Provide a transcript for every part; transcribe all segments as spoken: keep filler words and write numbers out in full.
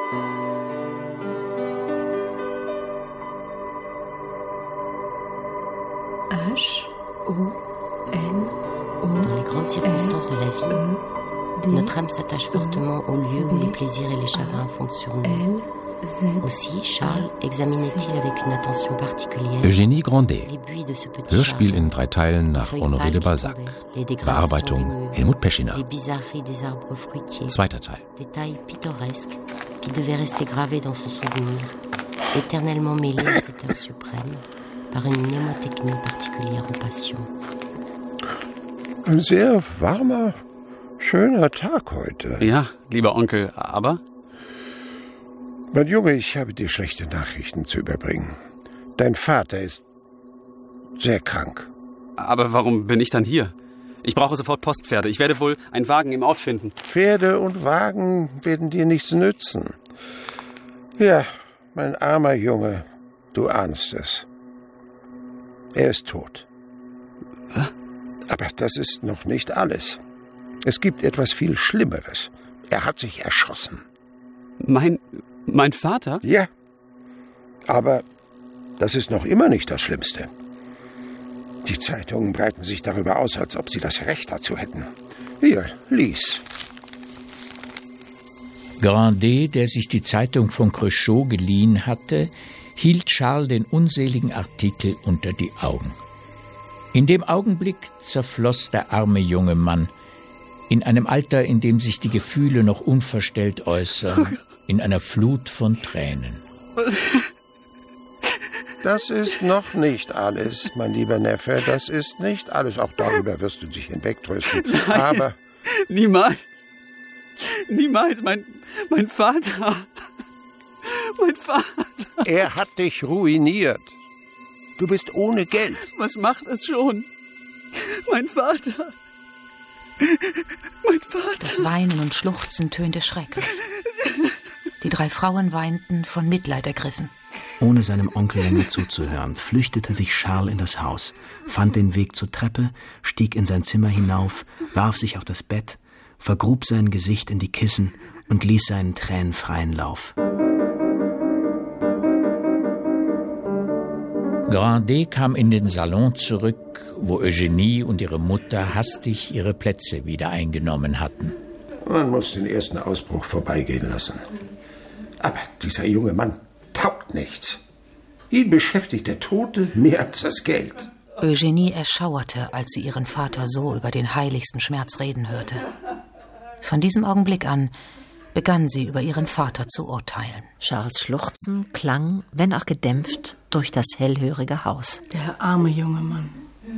H O N O Dans les grandes circonstances de la vie, notre âme s'attache fortement au lieu où les plaisirs et les chagrins fondent sur nous. Aussi, Charles examinait-il avec une attention particulière Eugénie Grandet. les buis de ce petit Hörspiel jardin, in drei Teilen nach les feuilles Honoré de pâles qui Balzac. tombaient, les dégradations Bearbeitung des meubles, Helmut Peschiner. les bizarreries des arbres fruitiers, Zweiter Teil. détails pittoresques qui devaient rester gravés dans son souvenir, éternellement mêlés à cette heure suprême par une mnémotechnie particulière aux passions. Ein sehr warmer, schöner Tag heute. Ja, lieber Onkel, aber? Mein Junge, ich habe dir schlechte Nachrichten zu überbringen. Dein Vater ist sehr krank. Aber warum bin ich dann hier? Ich brauche sofort Postpferde. Ich werde wohl einen Wagen im Ort finden. Pferde und Wagen werden dir nichts nützen. Ja, mein armer Junge, du ahnst es. Er ist tot. Aber das ist noch nicht alles. Es gibt etwas viel Schlimmeres. Er hat sich erschossen. Mein, mein Vater? Ja, aber das ist noch immer nicht das Schlimmste. Die Zeitungen breiten sich darüber aus, als ob sie das Recht dazu hätten. Hier, lies. Grandet, der sich die Zeitung von Cruchot geliehen hatte, hielt Charles den unseligen Artikel unter die Augen. In dem Augenblick zerfloss der arme junge Mann, in einem Alter, in dem sich die Gefühle noch unverstellt äußern, in einer Flut von Tränen. Das ist noch nicht alles, mein lieber Neffe, das ist nicht alles. Auch darüber wirst du dich hinwegtrösten. Nein, aber niemals. Niemals, mein, mein Vater. Mein Vater. Er hat dich ruiniert. Du bist ohne Geld. Was macht es schon? Mein Vater. Mein Vater. Das Weinen und Schluchzen tönte schrecklich. Die drei Frauen weinten, von Mitleid ergriffen. Ohne seinem Onkel länger zuzuhören, flüchtete sich Charles in das Haus, fand den Weg zur Treppe, stieg in sein Zimmer hinauf, warf sich auf das Bett, vergrub sein Gesicht in die Kissen und ließ seinen Tränen freien Lauf. Grandet kam in den Salon zurück, wo Eugénie und ihre Mutter hastig ihre Plätze wieder eingenommen hatten. Man muss den ersten Ausbruch vorbeigehen lassen. Aber dieser junge Mann taugt nichts. Ihn beschäftigt der Tote mehr als das Geld. Eugénie erschauerte, als sie ihren Vater so über den heiligsten Schmerz reden hörte. Von diesem Augenblick an begann sie über ihren Vater zu urteilen. Charles Schluchzen klang, wenn auch gedämpft, durch das hellhörige Haus. Der arme junge Mann.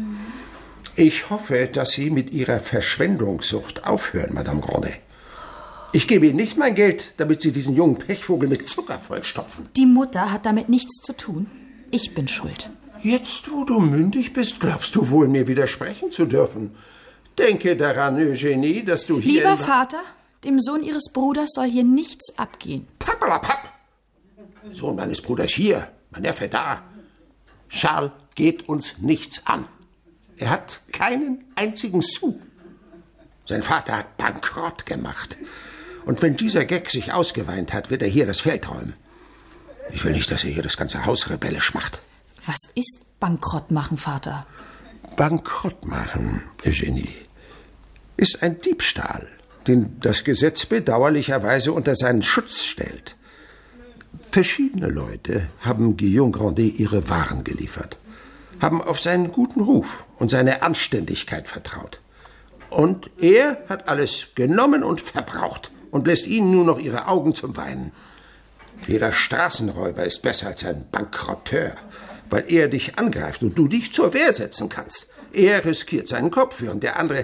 Ich hoffe, dass Sie mit Ihrer Verschwendungssucht aufhören, Madame Grandet. Ich gebe Ihnen nicht mein Geld, damit Sie diesen jungen Pechvogel mit Zucker vollstopfen. Die Mutter hat damit nichts zu tun. Ich bin schuld. Jetzt, wo du mündig bist, glaubst du wohl, mir widersprechen zu dürfen. Denke daran, Eugénie, dass du hier... Lieber Vater, dem Sohn Ihres Bruders soll hier nichts abgehen. Pappalapapp! Sohn meines Bruders hier, mein Neffe da. Charles geht uns nichts an. Er hat keinen einzigen Sou. Sein Vater hat Bankrott gemacht. Und wenn dieser Gag sich ausgeweint hat, wird er hier das Feld räumen. Ich will nicht, dass er hier das ganze Haus rebellisch macht. Was ist Bankrott machen, Vater? Bankrott machen, Eugénie, ist ein Diebstahl, den das Gesetz bedauerlicherweise unter seinen Schutz stellt. Verschiedene Leute haben Guillaume Grandet ihre Waren geliefert, haben auf seinen guten Ruf und seine Anständigkeit vertraut. Und er hat alles genommen und verbraucht und lässt ihnen nur noch ihre Augen zum Weinen. Jeder Straßenräuber ist besser als ein Bankrotteur, weil er dich angreift und du dich zur Wehr setzen kannst. Er riskiert seinen Kopf, während der andere,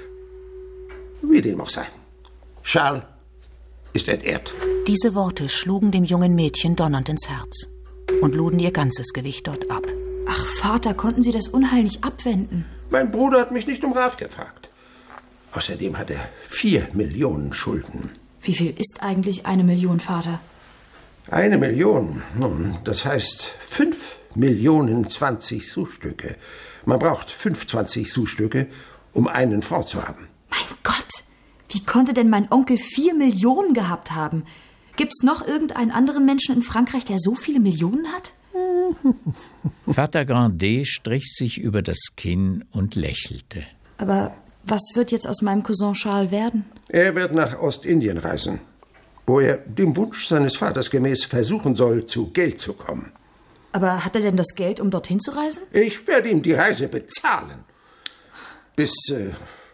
wie dem auch sei. Charles ist entehrt. Diese Worte schlugen dem jungen Mädchen donnernd ins Herz und luden ihr ganzes Gewicht dort ab. Ach, Vater, konnten Sie das Unheil nicht abwenden? Mein Bruder hat mich nicht um Rat gefragt. Außerdem hat er vier Millionen Schulden. Wie viel ist eigentlich eine Million, Vater? Eine Million? Nun, das heißt fünf Millionen zwanzig Sous-Stücke. Man braucht fünfundzwanzig Sous-Stücke, um einen Fonds zu haben. Mein Gott, wie konnte denn mein Onkel vier Millionen gehabt haben? Gibt's noch irgendeinen anderen Menschen in Frankreich, der so viele Millionen hat? Vater Grandet strich sich über das Kinn und lächelte. Aber was wird jetzt aus meinem Cousin Charles werden? Er wird nach Ostindien reisen, wo er dem Wunsch seines Vaters gemäß versuchen soll, zu Geld zu kommen. Aber hat er denn das Geld, um dorthin zu reisen? Ich werde ihm die Reise bezahlen. Bis, äh,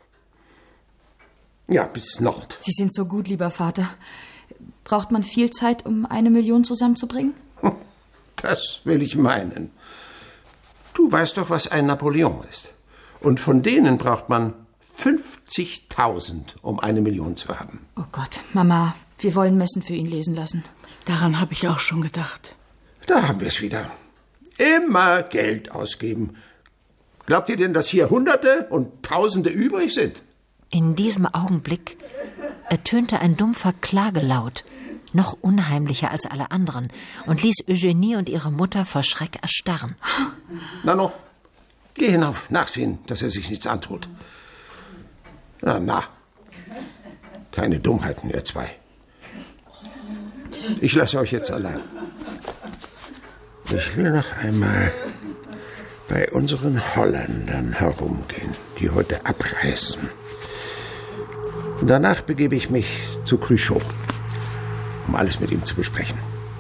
ja, bis Nord. Sie sind so gut, lieber Vater. Braucht man viel Zeit, um eine Million zusammenzubringen? Das will ich meinen. Du weißt doch, was ein Napoleon ist. Und von denen braucht man fünfzigtausend, um eine Million zu haben. Oh Gott, Mama, wir wollen Messen für ihn lesen lassen. Daran habe ich auch schon gedacht. Da haben wir es wieder. Immer Geld ausgeben. Glaubt ihr denn, dass hier Hunderte und Tausende übrig sind? In diesem Augenblick ertönte ein dumpfer Klagelaut, noch unheimlicher als alle anderen, und ließ Eugenie und ihre Mutter vor Schreck erstarren. Nanon, geh hinauf, nachsehen, dass er sich nichts antut. Na, na. Keine Dummheiten, ihr zwei. Ich lasse euch jetzt allein. Ich will noch einmal bei unseren Holländern herumgehen, die heute abreisen. Danach begebe ich mich zu Cruchot, um alles mit ihm zu besprechen.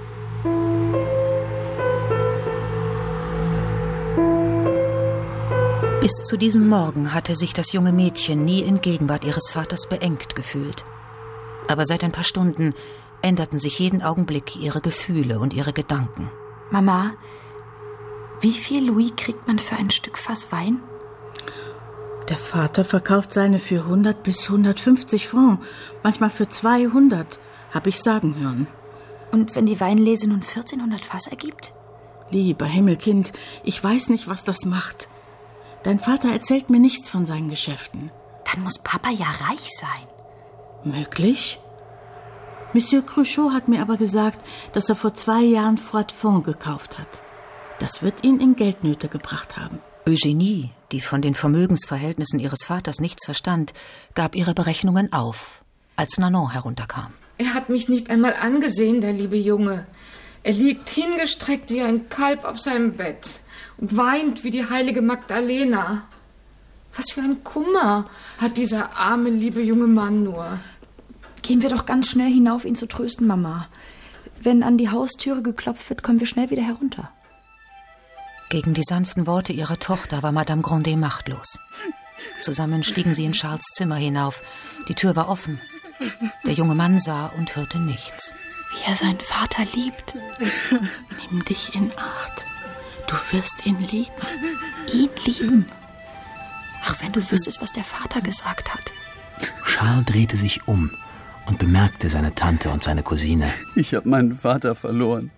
Bis zu diesem Morgen hatte sich das junge Mädchen nie in Gegenwart ihres Vaters beengt gefühlt. Aber seit ein paar Stunden änderten sich jeden Augenblick ihre Gefühle und ihre Gedanken. Mama, wie viel Louis kriegt man für ein Stück Fass Wein? Der Vater verkauft seine für hundert bis hundertfünfzig Francs, manchmal für zweihundert, habe ich sagen hören. Und wenn die Weinlese nun vierzehnhundert Fass ergibt? Lieber Himmelkind, ich weiß nicht, was das macht. Dein Vater erzählt mir nichts von seinen Geschäften. Dann muss Papa ja reich sein. Möglich? Monsieur Cruchot hat mir aber gesagt, dass er vor zwei Jahren Froidfond gekauft hat. Das wird ihn in Geldnöte gebracht haben. Eugenie, die von den Vermögensverhältnissen ihres Vaters nichts verstand, gab ihre Berechnungen auf, als Nanon herunterkam. Er hat mich nicht einmal angesehen, der liebe Junge. Er liegt hingestreckt wie ein Kalb auf seinem Bett und weint wie die heilige Magdalena. Was für ein Kummer hat dieser arme, liebe junge Mann nur. Gehen wir doch ganz schnell hinauf, ihn zu trösten, Mama. Wenn an die Haustüre geklopft wird, kommen wir schnell wieder herunter. Gegen die sanften Worte ihrer Tochter war Madame Grandet machtlos. Zusammen stiegen sie in Charles Zimmer hinauf. Die Tür war offen. Der junge Mann sah und hörte nichts. Wie er seinen Vater liebt. Nimm dich in Acht. Du wirst ihn lieben. Ihn lieben? Ach, wenn du wüsstest, was der Vater gesagt hat. Charles drehte sich um und bemerkte seine Tante und seine Cousine. Ich habe meinen Vater verloren.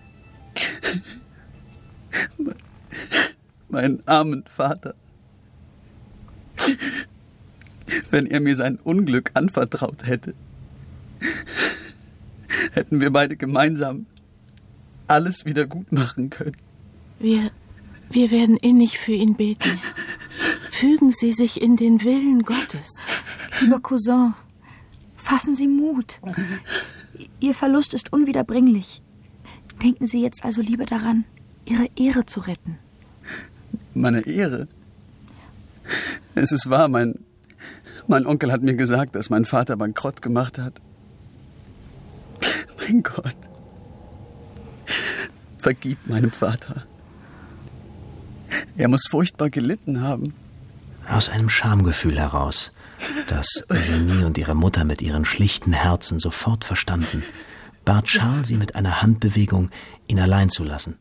Meinen armen Vater. Wenn er mir sein Unglück anvertraut hätte, hätten wir beide gemeinsam alles wieder gut machen können. Wir, wir werden innig für ihn beten. Fügen Sie sich in den Willen Gottes. Lieber Cousin, fassen Sie Mut. Ihr Verlust ist unwiederbringlich. Denken Sie jetzt also lieber daran, Ihre Ehre zu retten. Meine Ehre? Es ist wahr, mein, mein Onkel hat mir gesagt, dass mein Vater bankrott gemacht hat. Mein Gott. Vergib meinem Vater. Er muss furchtbar gelitten haben. Aus einem Schamgefühl heraus, das Eugenie und ihre Mutter mit ihren schlichten Herzen sofort verstanden, bat Charles sie mit einer Handbewegung, ihn allein zu lassen.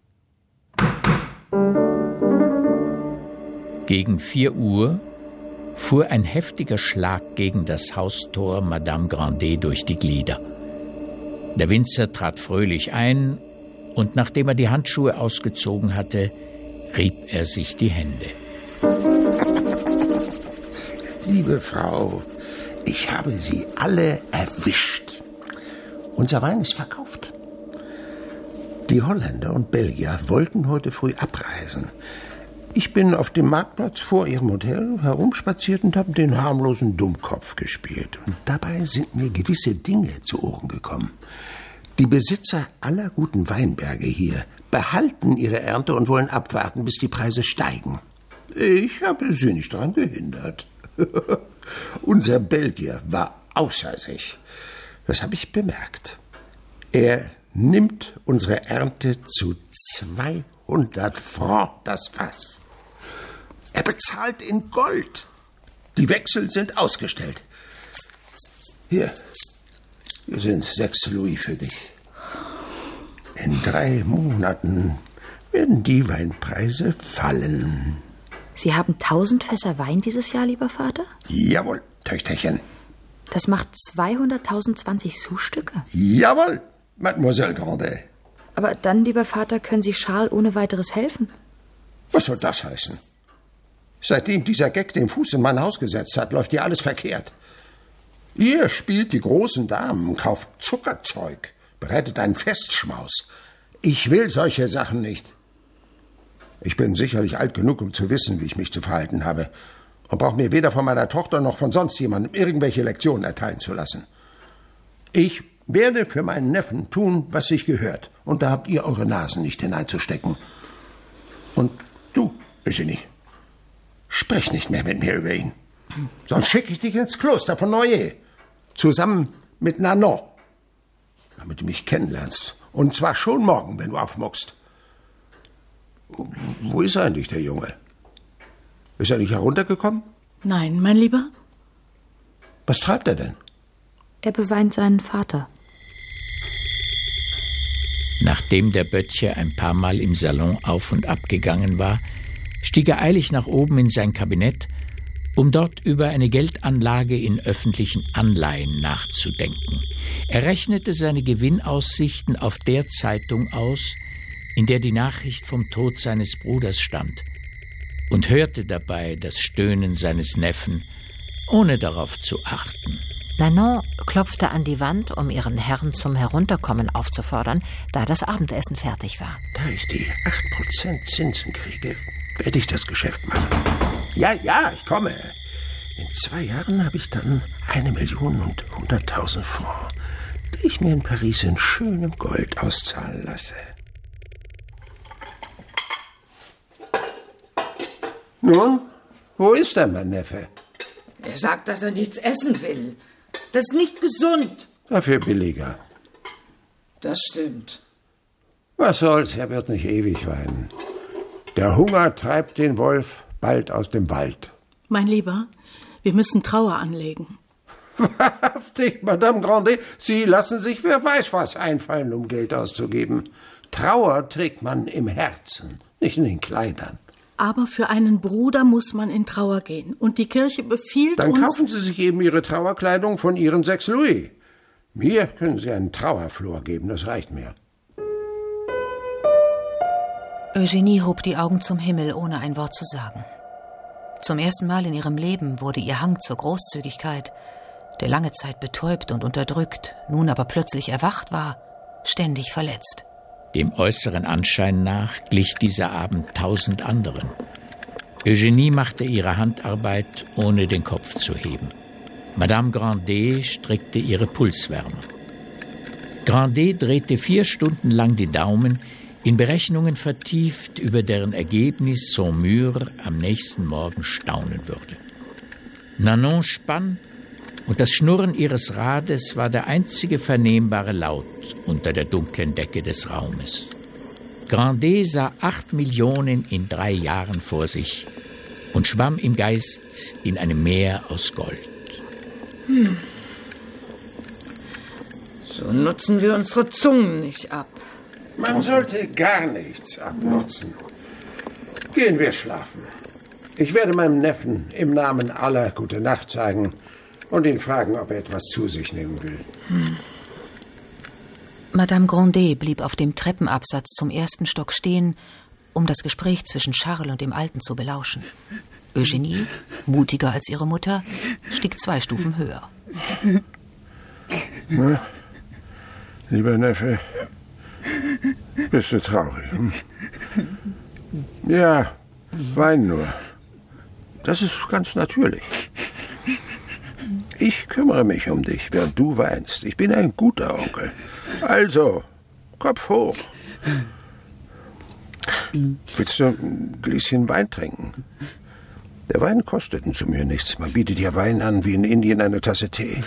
Gegen vier Uhr fuhr ein heftiger Schlag gegen das Haustor Madame Grandet durch die Glieder. Der Winzer trat fröhlich ein, und nachdem er die Handschuhe ausgezogen hatte, rieb er sich die Hände. Liebe Frau, ich habe Sie alle erwischt. Unser Wein ist verkauft. Die Holländer und Belgier wollten heute früh abreisen. Ich bin auf dem Marktplatz vor Ihrem Hotel herumspaziert und habe den harmlosen Dummkopf gespielt. Und dabei sind mir gewisse Dinge zu Ohren gekommen. Die Besitzer aller guten Weinberge hier behalten ihre Ernte und wollen abwarten, bis die Preise steigen. Ich habe sie nicht daran gehindert. Unser Belgier war außer sich. Das habe ich bemerkt. Er nimmt unsere Ernte zu zweihundert Francs das Fass. Er bezahlt in Gold. Die Wechsel sind ausgestellt. Hier, hier sind sechs Louis für dich. In drei Monaten werden die Weinpreise fallen. Sie haben tausend Fässer Wein dieses Jahr, lieber Vater? Jawohl, Töchterchen. Das macht zweihunderttausend zwanzig Sous-Stücke. Jawohl, Mademoiselle Grandet. Aber dann, lieber Vater, können Sie Charles ohne weiteres helfen. Was soll das heißen? Seitdem dieser Gag den Fuß in mein Haus gesetzt hat, läuft hier alles verkehrt. Ihr spielt die großen Damen, kauft Zuckerzeug, bereitet einen Festschmaus. Ich will solche Sachen nicht. Ich bin sicherlich alt genug, um zu wissen, wie ich mich zu verhalten habe, und brauche mir weder von meiner Tochter noch von sonst jemandem irgendwelche Lektionen erteilen zu lassen. Ich werde für meinen Neffen tun, was sich gehört, und da habt ihr eure Nasen nicht hineinzustecken. Und du, Eugenie, sprech nicht mehr mit mir über ihn. Sonst schicke ich dich ins Kloster von Noyer, zusammen mit Nanon, damit du mich kennenlernst. Und zwar schon morgen, wenn du aufmuckst. Wo ist eigentlich der Junge? Ist er nicht heruntergekommen? Nein, mein Lieber. Was treibt er denn? Er beweint seinen Vater. Nachdem der Böttcher ein paar Mal im Salon auf und ab gegangen war, stieg er eilig nach oben in sein Kabinett, um dort über eine Geldanlage in öffentlichen Anleihen nachzudenken. Er rechnete seine Gewinnaussichten auf der Zeitung aus, in der die Nachricht vom Tod seines Bruders stand, und hörte dabei das Stöhnen seines Neffen, ohne darauf zu achten. Nanon klopfte an die Wand, um ihren Herrn zum Herunterkommen aufzufordern, da das Abendessen fertig war. Da ich die acht Prozent Zinsen kriege, werde ich das Geschäft machen. Ja, ja, ich komme. In zwei Jahren habe ich dann eine Million und hunderttausend Francs, die ich mir in Paris in schönem Gold auszahlen lasse. Nun, wo ist denn mein Neffe? Er sagt, dass er nichts essen will. Das ist nicht gesund. Dafür billiger. Das stimmt. Was soll's, er wird nicht ewig weinen. Der Hunger treibt den Wolf bald aus dem Wald. Mein Lieber, wir müssen Trauer anlegen. Wahrhaftig, Madame Grandet, Sie lassen sich wer weiß was einfallen, um Geld auszugeben. Trauer trägt man im Herzen, nicht in den Kleidern. Aber für einen Bruder muss man in Trauer gehen. Und die Kirche befiehlt Dann uns... Dann kaufen Sie sich eben Ihre Trauerkleidung von Ihren sechs Louis. Mir können Sie einen Trauerflor geben, das reicht mir. Eugenie hob die Augen zum Himmel, ohne ein Wort zu sagen. Zum ersten Mal in ihrem Leben wurde ihr Hang zur Großzügigkeit, der lange Zeit betäubt und unterdrückt, nun aber plötzlich erwacht war, ständig verletzt. Dem äußeren Anschein nach glich dieser Abend tausend anderen. Eugenie machte ihre Handarbeit, ohne den Kopf zu heben. Madame Grandet strickte ihre Pulswärmer. Grandet drehte vier Stunden lang die Daumen, in Berechnungen vertieft, über deren Ergebnis Saumur am nächsten Morgen staunen würde. Nanon spann, und das Schnurren ihres Rades war der einzige vernehmbare Laut unter der dunklen Decke des Raumes. Grandet sah acht Millionen in drei Jahren vor sich und schwamm im Geist in einem Meer aus Gold. Hm. So nutzen wir unsere Zungen nicht ab. Man sollte gar nichts abnutzen. Gehen wir schlafen. Ich werde meinem Neffen im Namen aller gute Nacht sagen und ihn fragen, ob er etwas zu sich nehmen will. Hm. Madame Grandet blieb auf dem Treppenabsatz zum ersten Stock stehen, um das Gespräch zwischen Charles und dem Alten zu belauschen. Eugenie, mutiger als ihre Mutter, stieg zwei Stufen höher. Na, lieber Neffe, bist du traurig? Hm? Ja, Wein nur. Das ist ganz natürlich. Ich kümmere mich um dich, während du weinst. Ich bin ein guter Onkel. Also, Kopf hoch. Willst du ein Gläschen Wein trinken? Der Wein kostet zu mir nichts. Man bietet ja Wein an wie in Indien eine Tasse Tee.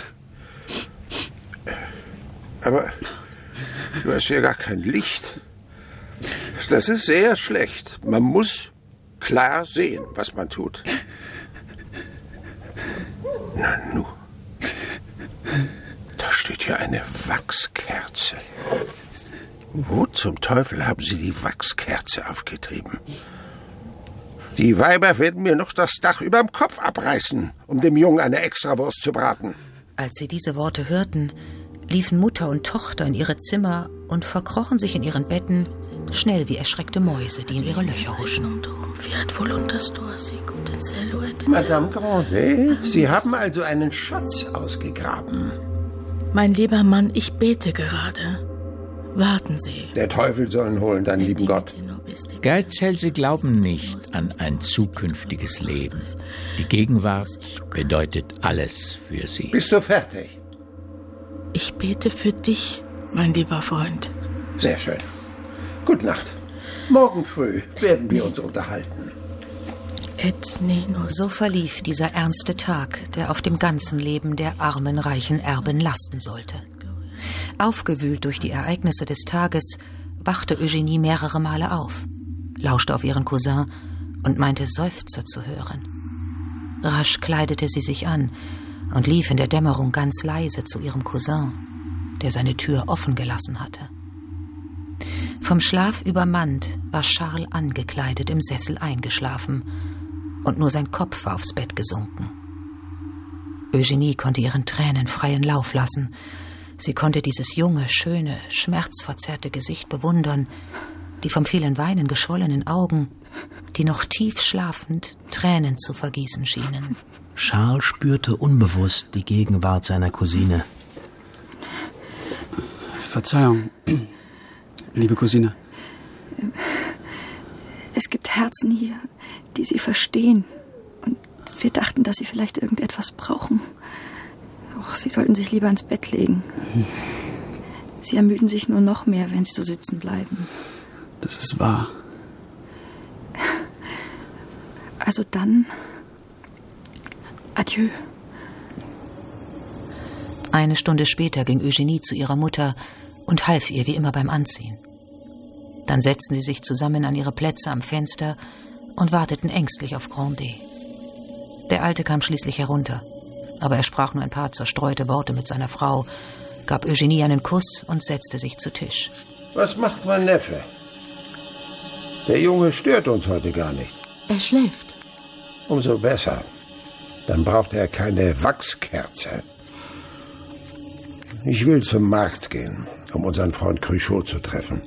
Aber du hast hier gar kein Licht. Das ist sehr schlecht. Man muss klar sehen, was man tut. Na nu. Da steht hier eine Wachskerze. Wo zum Teufel haben Sie die Wachskerze aufgetrieben? Die Weiber werden mir noch das Dach überm Kopf abreißen, um dem Jungen eine Extrawurst zu braten. Als sie diese Worte hörten, liefen Mutter und Tochter in ihre Zimmer und verkrochen sich in ihren Betten, schnell wie erschreckte Mäuse, die in ihre Löcher huschen. Madame Grandet, Sie haben also einen Schatz ausgegraben. Mein lieber Mann, ich bete gerade. Warten Sie. Der Teufel soll ihn holen, deinen lieben Gott. Geizhälse glauben nicht an ein zukünftiges Leben. Die Gegenwart bedeutet alles für sie. Bist du fertig? Ich bete für dich, mein lieber Freund. Sehr schön. Gute Nacht. Morgen früh werden wir uns unterhalten. So verlief dieser ernste Tag, der auf dem ganzen Leben der armen, reichen Erbin lasten sollte. Aufgewühlt durch die Ereignisse des Tages, wachte Eugenie mehrere Male auf, lauschte auf ihren Cousin und meinte Seufzer zu hören. Rasch kleidete sie sich an und lief in der Dämmerung ganz leise zu ihrem Cousin, der seine Tür offen gelassen hatte. Vom Schlaf übermannt war Charles angekleidet im Sessel eingeschlafen und nur sein Kopf war aufs Bett gesunken. Eugenie konnte ihren Tränen freien Lauf lassen. Sie konnte dieses junge, schöne, schmerzverzerrte Gesicht bewundern, die vom vielen Weinen geschwollenen Augen, die noch tief schlafend Tränen zu vergießen schienen. Charles spürte unbewusst die Gegenwart seiner Cousine. Verzeihung, liebe Cousine. Es gibt Herzen hier, die Sie verstehen. Und wir dachten, dass Sie vielleicht irgendetwas brauchen. Oh, Sie sollten sich lieber ins Bett legen. Sie ermüden sich nur noch mehr, wenn Sie so sitzen bleiben. Das ist wahr. Also dann, adieu. Eine Stunde später ging Eugenie zu ihrer Mutter und half ihr wie immer beim Anziehen. Dann setzten sie sich zusammen an ihre Plätze am Fenster und warteten ängstlich auf Grandet. Der Alte kam schließlich herunter, aber er sprach nur ein paar zerstreute Worte mit seiner Frau, gab Eugenie einen Kuss und setzte sich zu Tisch. Was macht mein Neffe? Der Junge stört uns heute gar nicht. Er schläft. Umso besser. Dann braucht er keine Wachskerze. Ich will zum Markt gehen, um unseren Freund Cruchot zu treffen.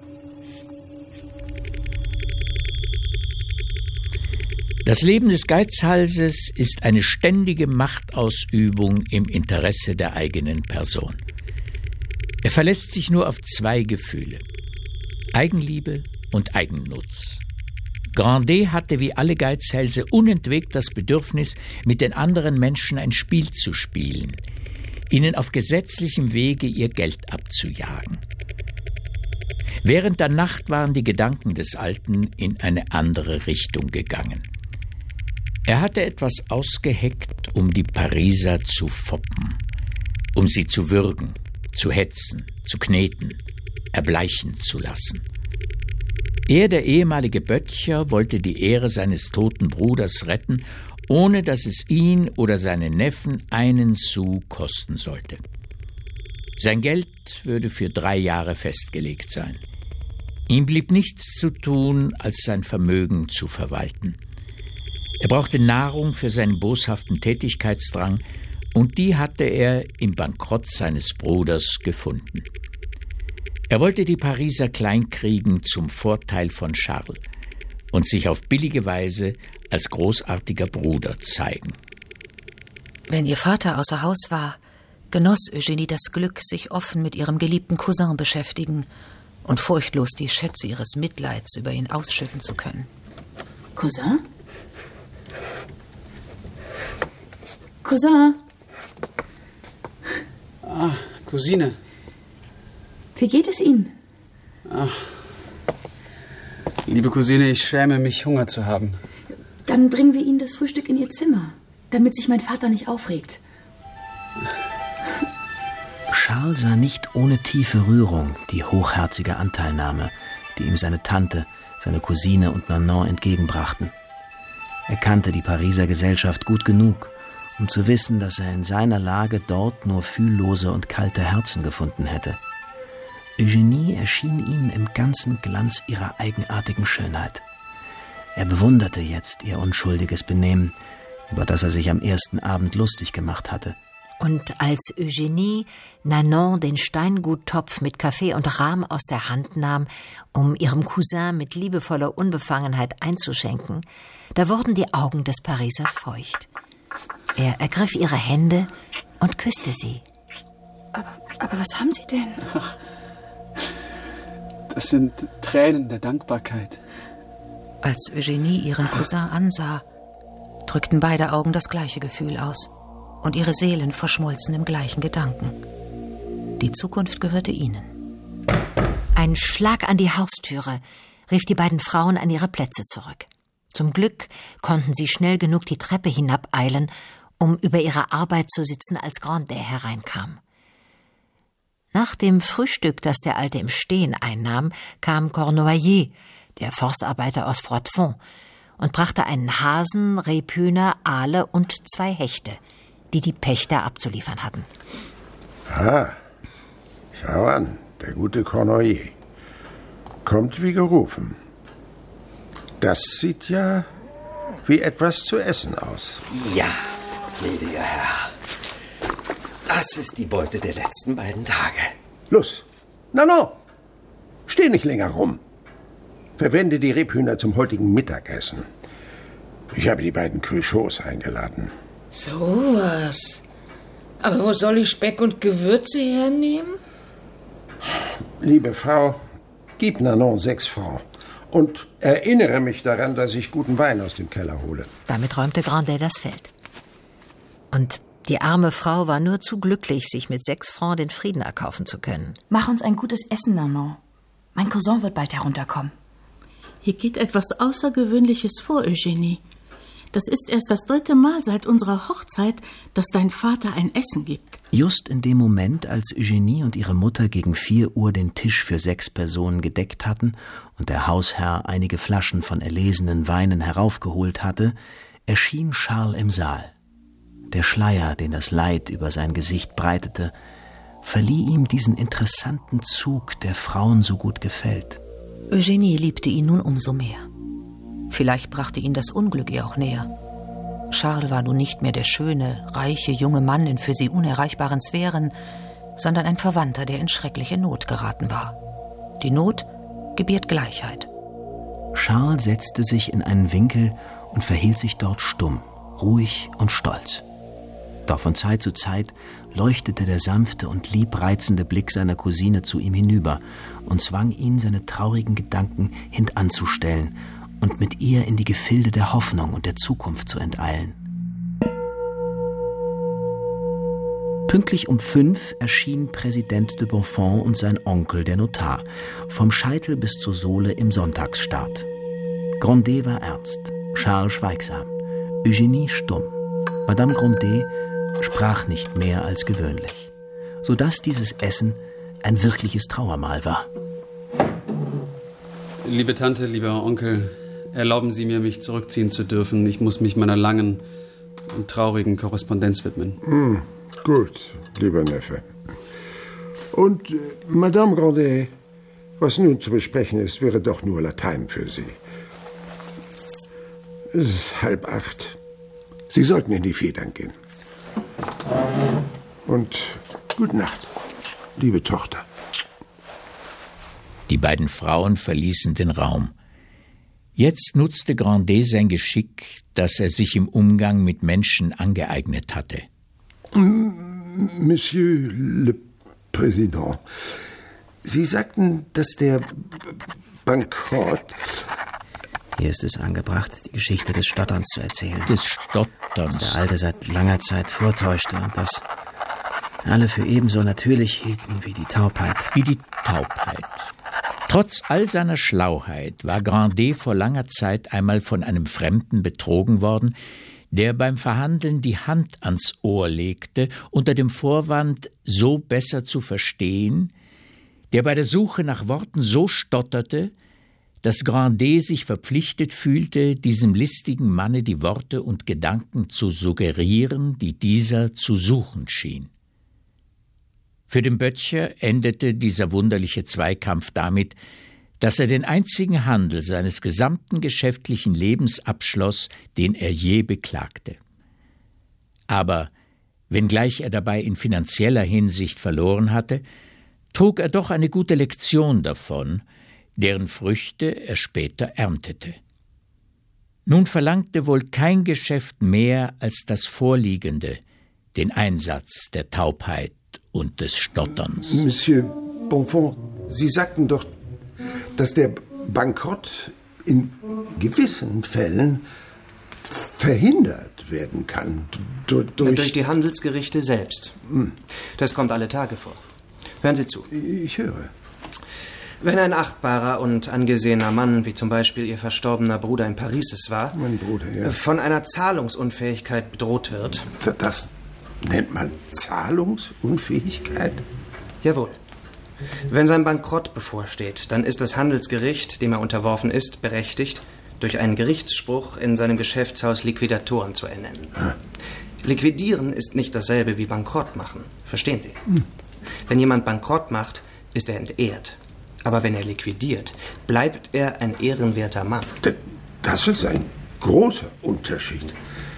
Das Leben des Geizhalses ist eine ständige Machtausübung im Interesse der eigenen Person. Er verlässt sich nur auf zwei Gefühle: Eigenliebe und Eigennutz. Grandet hatte wie alle Geizhälse unentwegt das Bedürfnis, mit den anderen Menschen ein Spiel zu spielen, ihnen auf gesetzlichem Wege ihr Geld abzujagen. Während der Nacht waren die Gedanken des Alten in eine andere Richtung gegangen. Er hatte etwas ausgeheckt, um die Pariser zu foppen, um sie zu würgen, zu hetzen, zu kneten, erbleichen zu lassen. Er, der ehemalige Böttcher, wollte die Ehre seines toten Bruders retten, ohne dass es ihn oder seinen Neffen einen Sou kosten sollte. Sein Geld würde für drei Jahre festgelegt sein. Ihm blieb nichts zu tun, als sein Vermögen zu verwalten. Er brauchte Nahrung für seinen boshaften Tätigkeitsdrang, und die hatte er im Bankrott seines Bruders gefunden. Er wollte die Pariser kleinkriegen zum Vorteil von Charles und sich auf billige Weise als großartiger Bruder zeigen. Wenn ihr Vater außer Haus war, genoss Eugenie das Glück, sich offen mit ihrem geliebten Cousin beschäftigen und furchtlos die Schätze ihres Mitleids über ihn ausschütten zu können. Cousin? Cousin? Ah, Cousine. Wie geht es Ihnen? Ach. Liebe Cousine, ich schäme mich, Hunger zu haben. Dann bringen wir Ihnen das Frühstück in Ihr Zimmer, damit sich mein Vater nicht aufregt. Charles sah nicht ohne tiefe Rührung die hochherzige Anteilnahme, die ihm seine Tante, seine Cousine und Nanon entgegenbrachten. Er kannte die Pariser Gesellschaft gut genug, um zu wissen, dass er in seiner Lage dort nur fühllose und kalte Herzen gefunden hätte. Eugenie erschien ihm im ganzen Glanz ihrer eigenartigen Schönheit. Er bewunderte jetzt ihr unschuldiges Benehmen, über das er sich am ersten Abend lustig gemacht hatte. Und als Eugenie Nanon den Steinguttopf mit Kaffee und Rahm aus der Hand nahm, um ihrem Cousin mit liebevoller Unbefangenheit einzuschenken, da wurden die Augen des Parisers feucht. Er ergriff ihre Hände und küsste sie. Aber, aber was haben Sie denn? Ach, das sind Tränen der Dankbarkeit. Als Eugenie ihren Cousin ansah, drückten beide Augen das gleiche Gefühl aus. Und ihre Seelen verschmolzen im gleichen Gedanken. Die Zukunft gehörte ihnen. Ein Schlag an die Haustüre rief die beiden Frauen an ihre Plätze zurück. Zum Glück konnten sie schnell genug die Treppe hinabeilen, um über ihre Arbeit zu sitzen, als Grandet hereinkam. Nach dem Frühstück, das der Alte im Stehen einnahm, kam Cornoiller, der Forstarbeiter aus Froidfond, und brachte einen Hasen, Rebhühner, Aale und zwei Hechte, die die Pächter abzuliefern hatten. Ah, schau an, der gute Cornoiller. Kommt wie gerufen. Das sieht ja wie etwas zu essen aus. Ja, gnädiger Herr. Das ist die Beute der letzten beiden Tage. Los, Nanon, steh nicht länger rum. Verwende die Rebhühner zum heutigen Mittagessen. Ich habe die beiden Cruchots eingeladen. So was. Aber wo soll ich Speck und Gewürze hernehmen? Liebe Frau, gib Nanon sechs Francs und erinnere mich daran, dass ich guten Wein aus dem Keller hole. Damit räumte Grandet das Feld. Und die arme Frau war nur zu glücklich, sich mit sechs Francs den Frieden erkaufen zu können. Mach uns ein gutes Essen, Nanon. Mein Cousin wird bald herunterkommen. Hier geht etwas Außergewöhnliches vor, Eugenie. Das ist erst das dritte Mal seit unserer Hochzeit, dass dein Vater ein Essen gibt. Just in dem Moment, als Eugenie und ihre Mutter gegen vier Uhr den Tisch für sechs Personen gedeckt hatten und der Hausherr einige Flaschen von erlesenen Weinen heraufgeholt hatte, erschien Charles im Saal. Der Schleier, den das Leid über sein Gesicht breitete, verlieh ihm diesen interessanten Zug, der Frauen so gut gefällt. Eugenie liebte ihn nun umso mehr. Vielleicht brachte ihn das Unglück ihr auch näher. Charles war nun nicht mehr der schöne, reiche, junge Mann in für sie unerreichbaren Sphären, sondern ein Verwandter, der in schreckliche Not geraten war. Die Not gebiert Gleichheit. Charles setzte sich in einen Winkel und verhielt sich dort stumm, ruhig und stolz. Doch von Zeit zu Zeit leuchtete der sanfte und liebreizende Blick seiner Cousine zu ihm hinüber und zwang ihn, seine traurigen Gedanken hintanzustellen und mit ihr in die Gefilde der Hoffnung und der Zukunft zu enteilen. Pünktlich um fünf erschienen Präsident de Bonfons und sein Onkel, der Notar, vom Scheitel bis zur Sohle im Sonntagsstaat. Grandet war ernst, Charles schweigsam, Eugenie stumm. Madame Grandet sprach nicht mehr als gewöhnlich, sodass dieses Essen ein wirkliches Trauermahl war. Liebe Tante, lieber Onkel, erlauben Sie mir, mich zurückziehen zu dürfen. Ich muss mich meiner langen und traurigen Korrespondenz widmen. Hm, gut, lieber Neffe. Und äh, Madame Grandet, was nun zu besprechen ist, wäre doch nur Latein für Sie. Es ist halb acht. Sie sollten in die Federn gehen. Und gute Nacht, liebe Tochter. Die beiden Frauen verließen den Raum. Jetzt nutzte Grandet sein Geschick, das er sich im Umgang mit Menschen angeeignet hatte. Monsieur le Président, Sie sagten, dass der Bankrott... Hier ist es angebracht, die Geschichte des Stotterns zu erzählen. Des Stotterns. Das der Alte seit langer Zeit vortäuschte und das alle für ebenso natürlich hielten wie die Taubheit. Wie die Taubheit. Trotz all seiner Schlauheit war Grandet vor langer Zeit einmal von einem Fremden betrogen worden, der beim Verhandeln die Hand ans Ohr legte, unter dem Vorwand, so besser zu verstehen, der bei der Suche nach Worten so stotterte, dass Grandet sich verpflichtet fühlte, diesem listigen Manne die Worte und Gedanken zu suggerieren, die dieser zu suchen schien. Für den Böttcher endete dieser wunderliche Zweikampf damit, dass er den einzigen Handel seines gesamten geschäftlichen Lebens abschloss, den er je beklagte. Aber wenngleich er dabei in finanzieller Hinsicht verloren hatte, trug er doch eine gute Lektion davon, deren Früchte er später erntete. Nun verlangte wohl kein Geschäft mehr als das Vorliegende, den Einsatz der Taubheit und des Stotterns. Monsieur Bonfons, Sie sagten doch, dass der Bankrott in gewissen Fällen verhindert werden kann. Durch, durch, durch die Handelsgerichte selbst. Das kommt alle Tage vor. Hören Sie zu. Ich höre. Wenn ein achtbarer und angesehener Mann, wie zum Beispiel Ihr verstorbener Bruder in Paris es war, mein Bruder, ja, von einer Zahlungsunfähigkeit bedroht wird. Das nennt man Zahlungsunfähigkeit? Jawohl. Wenn sein Bankrott bevorsteht, dann ist das Handelsgericht, dem er unterworfen ist, berechtigt, durch einen Gerichtsspruch in seinem Geschäftshaus Liquidatoren zu ernennen. Ah. Liquidieren ist nicht dasselbe wie Bankrott machen. Verstehen Sie? Hm. Wenn jemand Bankrott macht, ist er entehrt. Aber wenn er liquidiert, bleibt er ein ehrenwerter Mann. Das ist ein großer Unterschied.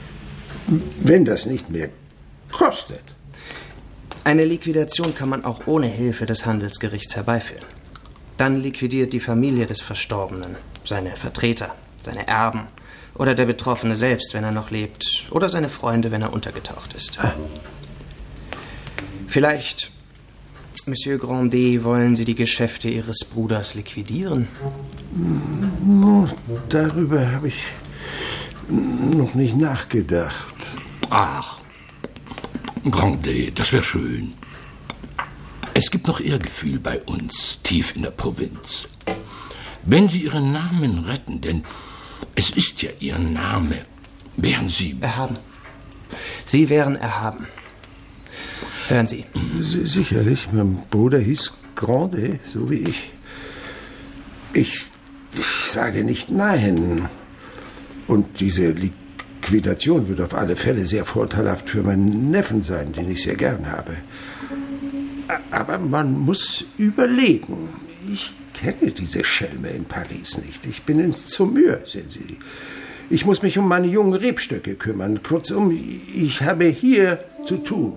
Wenn das nicht mehr kostet. Eine Liquidation kann man auch ohne Hilfe des Handelsgerichts herbeiführen. Dann liquidiert die Familie des Verstorbenen, seine Vertreter, seine Erben oder der Betroffene selbst, wenn er noch lebt, oder seine Freunde, wenn er untergetaucht ist. Ah. Vielleicht, Monsieur Grandet, wollen Sie die Geschäfte Ihres Bruders liquidieren? No, darüber habe ich noch nicht nachgedacht. Ach, Grandet, das wäre schön. Es gibt noch Ehrgefühl bei uns, tief in der Provinz. Wenn Sie Ihren Namen retten, denn es ist ja Ihr Name, wären Sie... Erhaben. Sie wären erhaben. Hören Sie. Sicherlich, mein Bruder hieß Grandet, so wie ich. Ich, ich sage nicht nein. Und diese Liquidation wird auf alle Fälle sehr vorteilhaft für meinen Neffen sein, den ich sehr gern habe. Aber man muss überlegen. Ich kenne diese Schelme in Paris nicht. Ich bin ins Saumur, sehen Sie. Ich muss mich um meine jungen Rebstöcke kümmern. Kurzum, ich habe hier zu tun.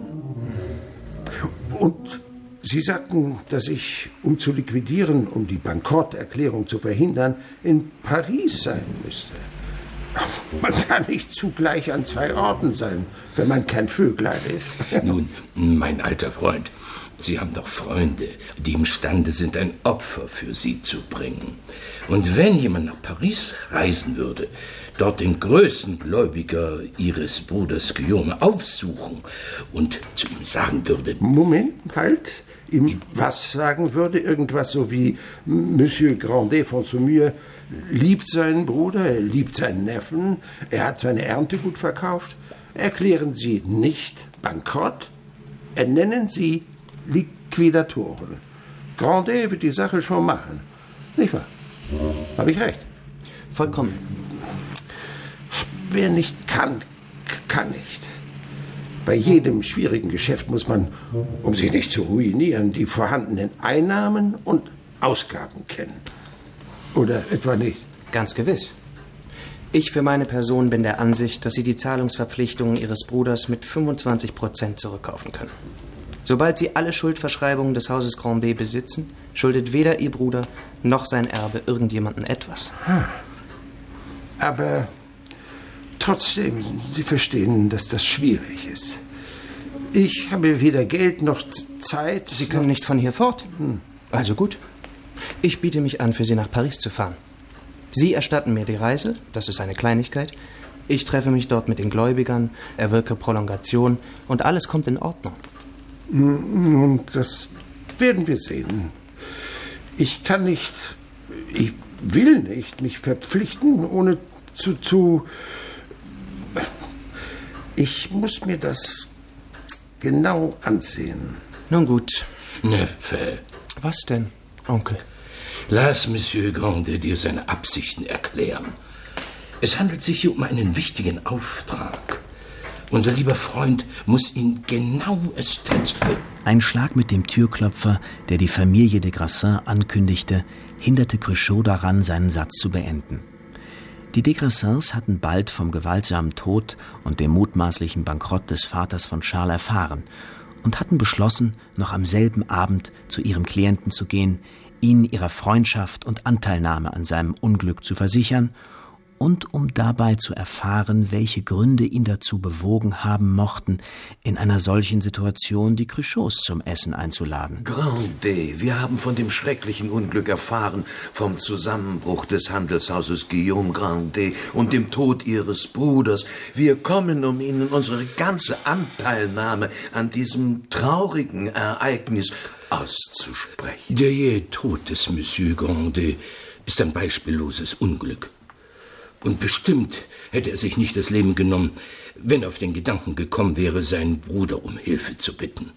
Und Sie sagten, dass ich, um zu liquidieren, um die Bankrotterklärung zu verhindern, in Paris sein müsste. Man kann nicht zugleich an zwei Orten sein, wenn man kein Vöglein ist. Nun, mein alter Freund, Sie haben doch Freunde, die imstande sind, ein Opfer für Sie zu bringen. Und wenn jemand nach Paris reisen würde, dort den größten Gläubiger Ihres Bruders Guillaume aufsuchen und zu ihm sagen würde... Moment, halt. Ihm was sagen würde? Irgendwas so wie Monsieur Grandet von Saumur liebt seinen Bruder, er liebt seinen Neffen, er hat seine Ernte gut verkauft. Erklären Sie nicht bankrott, ernennen Sie Liquidatoren. Grandet wird die Sache schon machen. Nicht wahr? Habe ich recht? Vollkommen. Wer nicht kann, kann nicht. Bei jedem schwierigen Geschäft muss man, um sich nicht zu ruinieren, die vorhandenen Einnahmen und Ausgaben kennen. Oder etwa nicht? Ganz gewiss. Ich für meine Person bin der Ansicht, dass Sie die Zahlungsverpflichtungen Ihres Bruders mit fünfundzwanzig Prozent zurückkaufen können. Sobald Sie alle Schuldverschreibungen des Hauses Grandet besitzen, schuldet weder Ihr Bruder noch sein Erbe irgendjemandem etwas. Aber trotzdem, Sie verstehen, dass das schwierig ist. Ich habe weder Geld noch Zeit. Sie können nicht von hier fort? Hm. Also gut. Ich biete mich an, für Sie nach Paris zu fahren. Sie erstatten mir die Reise, das ist eine Kleinigkeit. Ich treffe mich dort mit den Gläubigern, erwirke Prolongation und alles kommt in Ordnung. Nun, das werden wir sehen. Ich kann nicht, ich will nicht mich verpflichten, ohne zu, zu... Ich muss mir das genau ansehen. Nun gut. Neffe. Was denn, Onkel? Lass Monsieur Grandet dir seine Absichten erklären. Es handelt sich hier um einen wichtigen Auftrag. Unser lieber Freund muss ihn genauestens... Ein Schlag mit dem Türklopfer, der die Familie de Grassin ankündigte, hinderte Cruchot daran, seinen Satz zu beenden. Die de Grassins hatten bald vom gewaltsamen Tod und dem mutmaßlichen Bankrott des Vaters von Charles erfahren und hatten beschlossen, noch am selben Abend zu ihrem Klienten zu gehen, ihn ihrer Freundschaft und Anteilnahme an seinem Unglück zu versichern und um dabei zu erfahren, welche Gründe ihn dazu bewogen haben mochten, in einer solchen Situation die Cruchots zum Essen einzuladen. Grandet, wir haben von dem schrecklichen Unglück erfahren, vom Zusammenbruch des Handelshauses Guillaume Grandet und dem Tod Ihres Bruders. Wir kommen, um Ihnen unsere ganze Anteilnahme an diesem traurigen Ereignis auszusprechen. Der jähe Tod des Monsieur Grandet ist ein beispielloses Unglück. Und bestimmt hätte er sich nicht das Leben genommen, wenn er auf den Gedanken gekommen wäre, seinen Bruder um Hilfe zu bitten.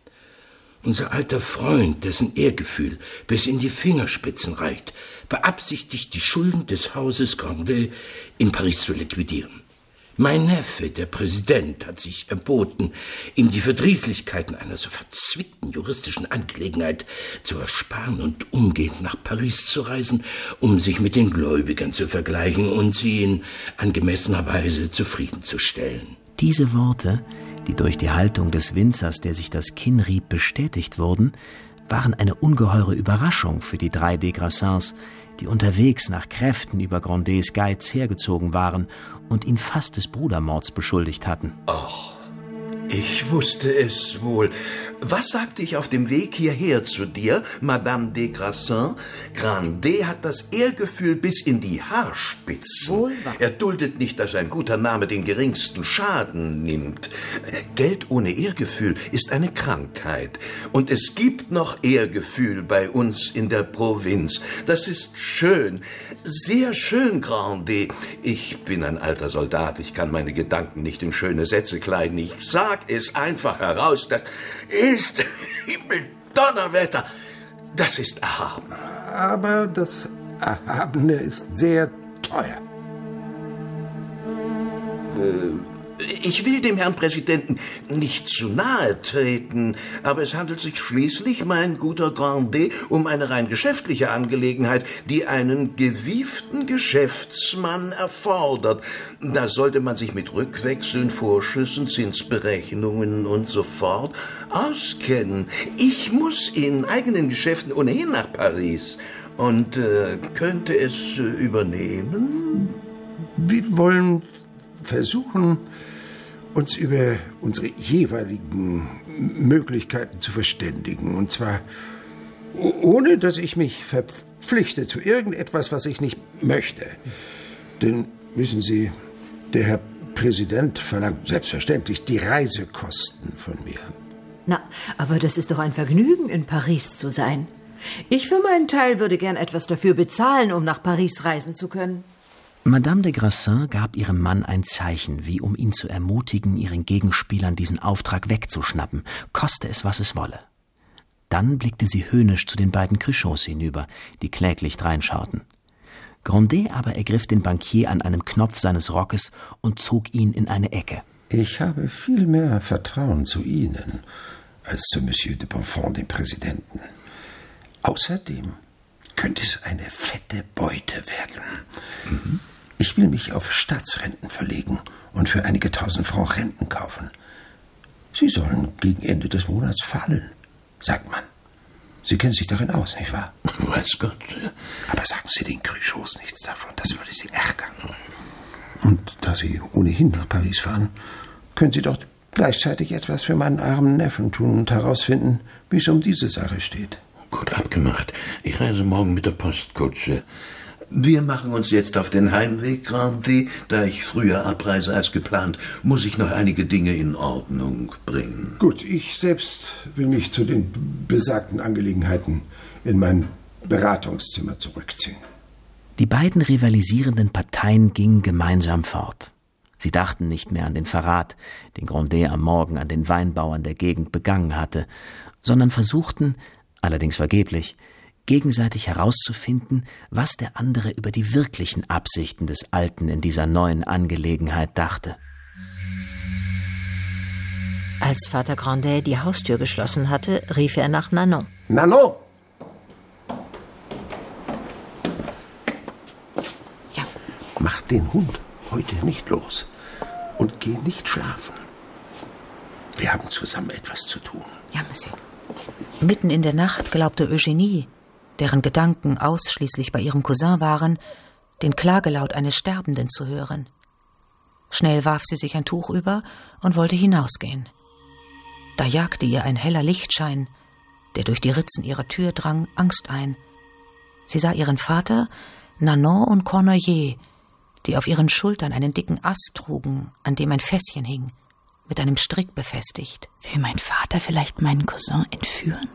Unser alter Freund, dessen Ehrgefühl bis in die Fingerspitzen reicht, beabsichtigt, die Schulden des Hauses Grandet in Paris zu liquidieren. Mein Neffe, der Präsident, hat sich erboten, ihm die Verdrießlichkeiten einer so verzwickten juristischen Angelegenheit zu ersparen und umgehend nach Paris zu reisen, um sich mit den Gläubigern zu vergleichen und sie in angemessener Weise zufriedenzustellen. Diese Worte, die durch die Haltung des Winzers, der sich das Kinn rieb, bestätigt wurden, waren eine ungeheure Überraschung für die drei de Grassins, die unterwegs nach Kräften über Grandets Geiz hergezogen waren und ihn fast des Brudermords beschuldigt hatten. Ach, ich wusste es wohl. Was sagte ich auf dem Weg hierher zu dir, Madame de Grassin? Grandet hat das Ehrgefühl bis in die Haarspitzen. Wohl wahr. Er duldet nicht, dass ein guter Name den geringsten Schaden nimmt. Geld ohne Ehrgefühl ist eine Krankheit. Und es gibt noch Ehrgefühl bei uns in der Provinz. Das ist schön, sehr schön, Grandet. Ich bin ein alter Soldat, ich kann meine Gedanken nicht in schöne Sätze kleiden. Ich sag es einfach heraus, das ist Himmel-Donnerwetter. Das ist erhaben. Aber das Erhabene ist sehr teuer. Ich will dem Herrn Präsidenten nicht zu nahe treten, aber es handelt sich schließlich, mein guter Grandet, um eine rein geschäftliche Angelegenheit, die einen gewieften Geschäftsmann erfordert. Da sollte man sich mit Rückwechseln, Vorschüssen, Zinsberechnungen und so fort auskennen. Ich muss in eigenen Geschäften ohnehin nach Paris und äh, könnte es äh, übernehmen. Wir wollen versuchen, uns über unsere jeweiligen Möglichkeiten zu verständigen. Und zwar ohne, dass ich mich verpflichte zu irgendetwas, was ich nicht möchte. Denn, wissen Sie, der Herr Präsident verlangt selbstverständlich die Reisekosten von mir. Na, aber das ist doch ein Vergnügen, in Paris zu sein. Ich für meinen Teil würde gern etwas dafür bezahlen, um nach Paris reisen zu können. Madame de Grassin gab ihrem Mann ein Zeichen, wie um ihn zu ermutigen, ihren Gegenspielern diesen Auftrag wegzuschnappen, koste es, was es wolle. Dann blickte sie höhnisch zu den beiden Cruchots hinüber, die kläglich dreinschauten. Grandet aber ergriff den Bankier an einem Knopf seines Rockes und zog ihn in eine Ecke. Ich habe viel mehr Vertrauen zu Ihnen als zu Monsieur de Bonfons, dem Präsidenten. Außerdem könnte es eine fette Beute werden. Mhm. Ich will mich auf Staatsrenten verlegen und für einige tausend Francs Renten kaufen. Sie sollen gegen Ende des Monats fallen, sagt man. Sie kennen sich darin aus, nicht wahr? Weiß Gott. Aber sagen Sie den Cruchots nichts davon, das würde Sie ärgern. Und da Sie ohnehin nach Paris fahren, können Sie doch gleichzeitig etwas für meinen armen Neffen tun und herausfinden, wie es um diese Sache steht. Gut abgemacht. Ich reise morgen mit der Postkutsche. Wir machen uns jetzt auf den Heimweg, Grandet. Da ich früher abreise als geplant, muss ich noch einige Dinge in Ordnung bringen. Gut, ich selbst will mich zu den besagten Angelegenheiten in mein Beratungszimmer zurückziehen. Die beiden rivalisierenden Parteien gingen gemeinsam fort. Sie dachten nicht mehr an den Verrat, den Grandet am Morgen an den Weinbauern der Gegend begangen hatte, sondern versuchten, allerdings vergeblich, gegenseitig herauszufinden, was der andere über die wirklichen Absichten des Alten in dieser neuen Angelegenheit dachte. Als Vater Grandet die Haustür geschlossen hatte, rief er nach Nanon. Nanon! Ja. Mach den Hund heute nicht los und geh nicht schlafen. Wir haben zusammen etwas zu tun. Ja, Monsieur. Mitten in der Nacht glaubte Eugenie, deren Gedanken ausschließlich bei ihrem Cousin waren, den Klagelaut eines Sterbenden zu hören. Schnell warf sie sich ein Tuch über und wollte hinausgehen. Da jagte ihr ein heller Lichtschein, der durch die Ritzen ihrer Tür drang, Angst ein. Sie sah ihren Vater, Nanon und Cornoiller, die auf ihren Schultern einen dicken Ast trugen, an dem ein Fässchen hing, mit einem Strick befestigt. Will mein Vater vielleicht meinen Cousin entführen?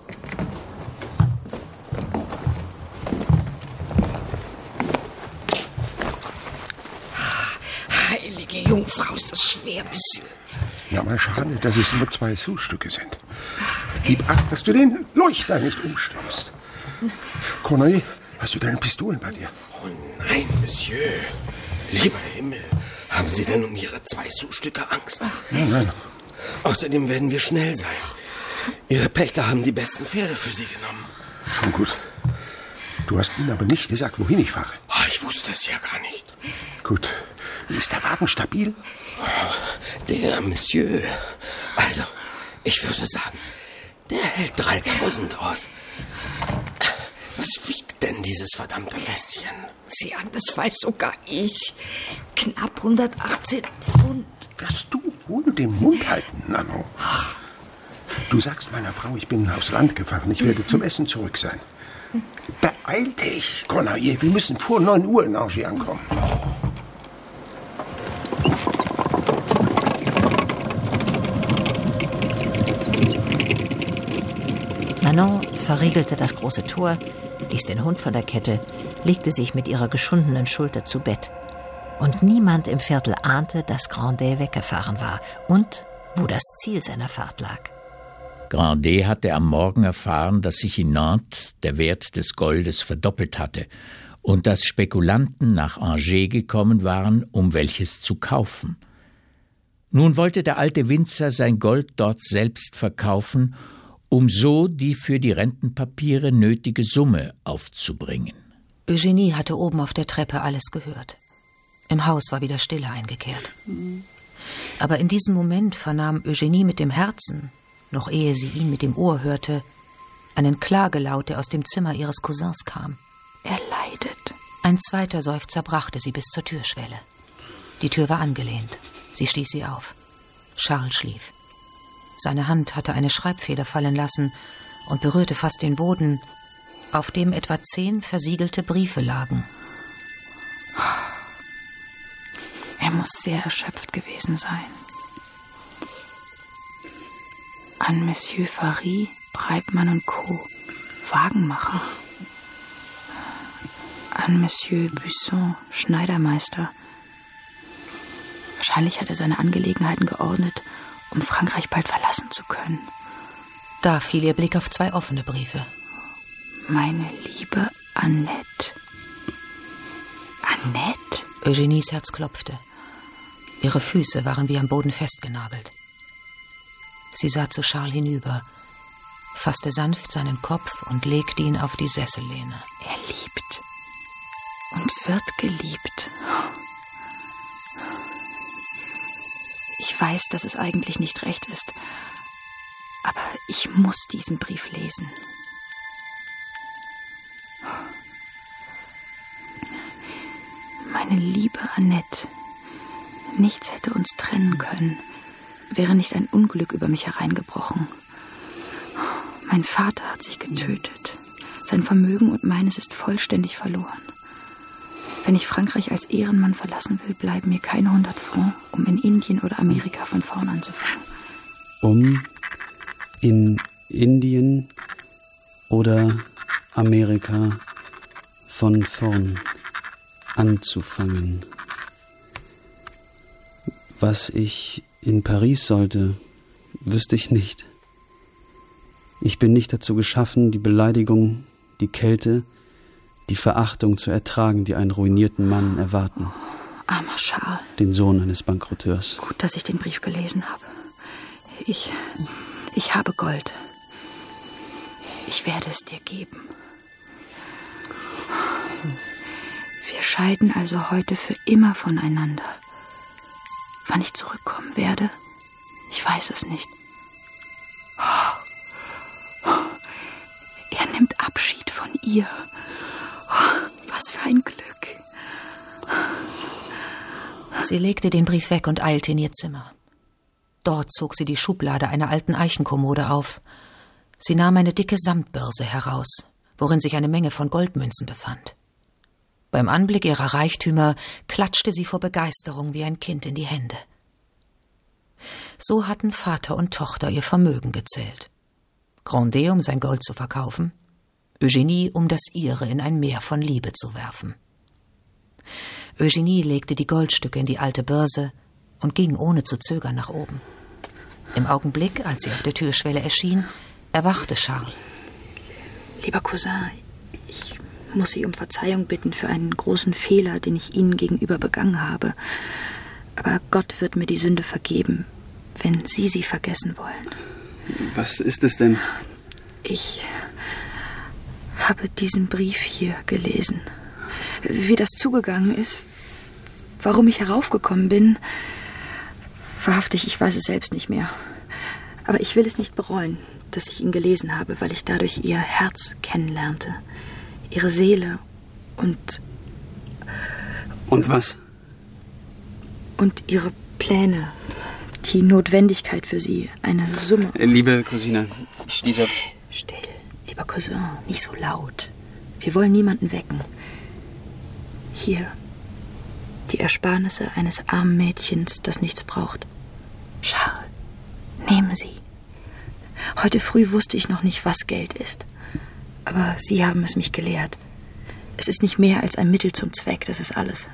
Heilige Jungfrau, ist das schwer, Monsieur. Ja, mal schade, dass es nur zwei Sous-Stücke sind. Gib acht, dass du den Leuchter nicht umstößt. Corneille, hast du deine Pistolen bei dir? Oh nein, Monsieur. Lieber Himmel, haben Sie denn um Ihre zwei Sous-Stücke Angst? Nein, nein. Außerdem werden wir schnell sein. Ihre Pächter haben die besten Pferde für Sie genommen. Schon gut. Du hast ihnen aber nicht gesagt, wohin ich fahre. Oh, ich wusste es ja gar nicht. Gut. Ist der Wagen stabil? Oh, der, Monsieur. Also, ich würde sagen, der hält dreitausend aus. Was wiegt denn dieses verdammte Fässchen? Sie an, das weiß sogar ich. Knapp hundertachtzehn Pfund. Wirst du wohl den Mund halten, Nanon? Du sagst meiner Frau, ich bin aufs Land gefahren. Ich werde zum Essen zurück sein. Beeil dich, Corneille. Wir müssen vor neun Uhr in Angers ankommen. Nanon verriegelte das große Tor, ließ den Hund von der Kette, legte sich mit ihrer geschundenen Schulter zu Bett. Und niemand im Viertel ahnte, dass Grandet weggefahren war und wo das Ziel seiner Fahrt lag. Grandet hatte am Morgen erfahren, dass sich in Nantes der Wert des Goldes verdoppelt hatte und dass Spekulanten nach Angers gekommen waren, um welches zu kaufen. Nun wollte der alte Winzer sein Gold dort selbst verkaufen, um so die für die Rentenpapiere nötige Summe aufzubringen. Eugenie hatte oben auf der Treppe alles gehört. Im Haus war wieder Stille eingekehrt. Aber in diesem Moment vernahm Eugenie mit dem Herzen, noch ehe sie ihn mit dem Ohr hörte, einen Klagelaut, der aus dem Zimmer ihres Cousins kam. Er leidet. Ein zweiter Seufzer brachte sie bis zur Türschwelle. Die Tür war angelehnt. Sie stieß sie auf. Charles schlief. Seine Hand hatte eine Schreibfeder fallen lassen und berührte fast den Boden, auf dem etwa zehn versiegelte Briefe lagen. Er muss sehr erschöpft gewesen sein. An Monsieur Fary, Breitmann und Co., Wagenmacher. An Monsieur Buisson, Schneidermeister. Wahrscheinlich hat er seine Angelegenheiten geordnet, um Frankreich bald verlassen zu können. Da fiel ihr Blick auf zwei offene Briefe. Meine liebe Annette. Annette? Eugenies Herz klopfte. Ihre Füße waren wie am Boden festgenagelt. Sie sah zu Charles hinüber, fasste sanft seinen Kopf und legte ihn auf die Sessellehne. Er liebt und wird geliebt. Ich weiß, dass es eigentlich nicht recht ist, aber ich muss diesen Brief lesen. Meine liebe Annette, nichts hätte uns trennen können, wäre nicht ein Unglück über mich hereingebrochen. Mein Vater hat sich getötet. Sein Vermögen und meines ist vollständig verloren. Wenn ich Frankreich als Ehrenmann verlassen will, bleiben mir keine hundert Francs, um in Indien oder Amerika von vorn anzufangen. Um in Indien oder Amerika von vorn anzufangen. Was ich in Paris sollte, wüsste ich nicht. Ich bin nicht dazu geschaffen, die Beleidigung, die Kälte, die Verachtung zu ertragen, die einen ruinierten Mann erwarten. Oh, armer Charles. Den Sohn eines Bankerotteurs. Gut, dass ich den Brief gelesen habe. Ich, ich habe Gold. Ich werde es dir geben. Wir scheiden also heute für immer voneinander. Wann ich zurückkommen werde, ich weiß es nicht. Er nimmt Abschied von ihr. Was für ein Glück. Sie legte den Brief weg und eilte in ihr Zimmer. Dort zog sie die Schublade einer alten Eichenkommode auf. Sie nahm eine dicke Samtbörse heraus, worin sich eine Menge von Goldmünzen befand. Beim Anblick ihrer Reichtümer klatschte sie vor Begeisterung wie ein Kind in die Hände. So hatten Vater und Tochter ihr Vermögen gezählt. Grandet, um sein Gold zu verkaufen, Eugenie, um das ihre in ein Meer von Liebe zu werfen. Eugenie legte die Goldstücke in die alte Börse und ging ohne zu zögern nach oben. Im Augenblick, als sie auf der Türschwelle erschien, erwachte Charles. Lieber Cousin, ich muss Sie um Verzeihung bitten für einen großen Fehler, den ich Ihnen gegenüber begangen habe. Aber Gott wird mir die Sünde vergeben, wenn Sie sie vergessen wollen. Was ist es denn? Ich habe diesen Brief hier gelesen. Wie das zugegangen ist, warum ich heraufgekommen bin, wahrhaftig, ich weiß es selbst nicht mehr. Aber ich will es nicht bereuen, dass ich ihn gelesen habe, weil ich dadurch Ihr Herz kennenlernte, Ihre Seele und... Und was? Und Ihre Pläne, die Notwendigkeit für Sie, eine Summe... Liebe Cousine, dieser... Still, lieber Cousin, nicht so laut. Wir wollen niemanden wecken. Hier, die Ersparnisse eines armen Mädchens, das nichts braucht. Charles, nehmen Sie. Heute früh wusste ich noch nicht, was Geld ist. Aber Sie haben es mich gelehrt. Es ist nicht mehr als ein Mittel zum Zweck, das ist alles.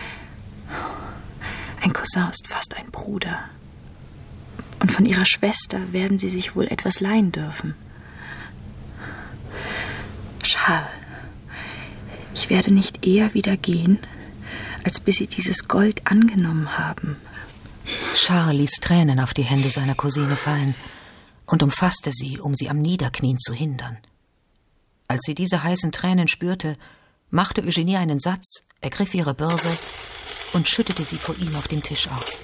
Ein Cousin ist fast ein Bruder. Und von Ihrer Schwester werden Sie sich wohl etwas leihen dürfen. Charles, ich werde nicht eher wieder gehen, als bis Sie dieses Gold angenommen haben. Charles ließ Tränen auf die Hände seiner Cousine fallen und umfasste sie, um sie am Niederknien zu hindern. Als sie diese heißen Tränen spürte, machte Eugenie einen Satz, ergriff ihre Börse und schüttete sie vor ihm auf dem Tisch aus.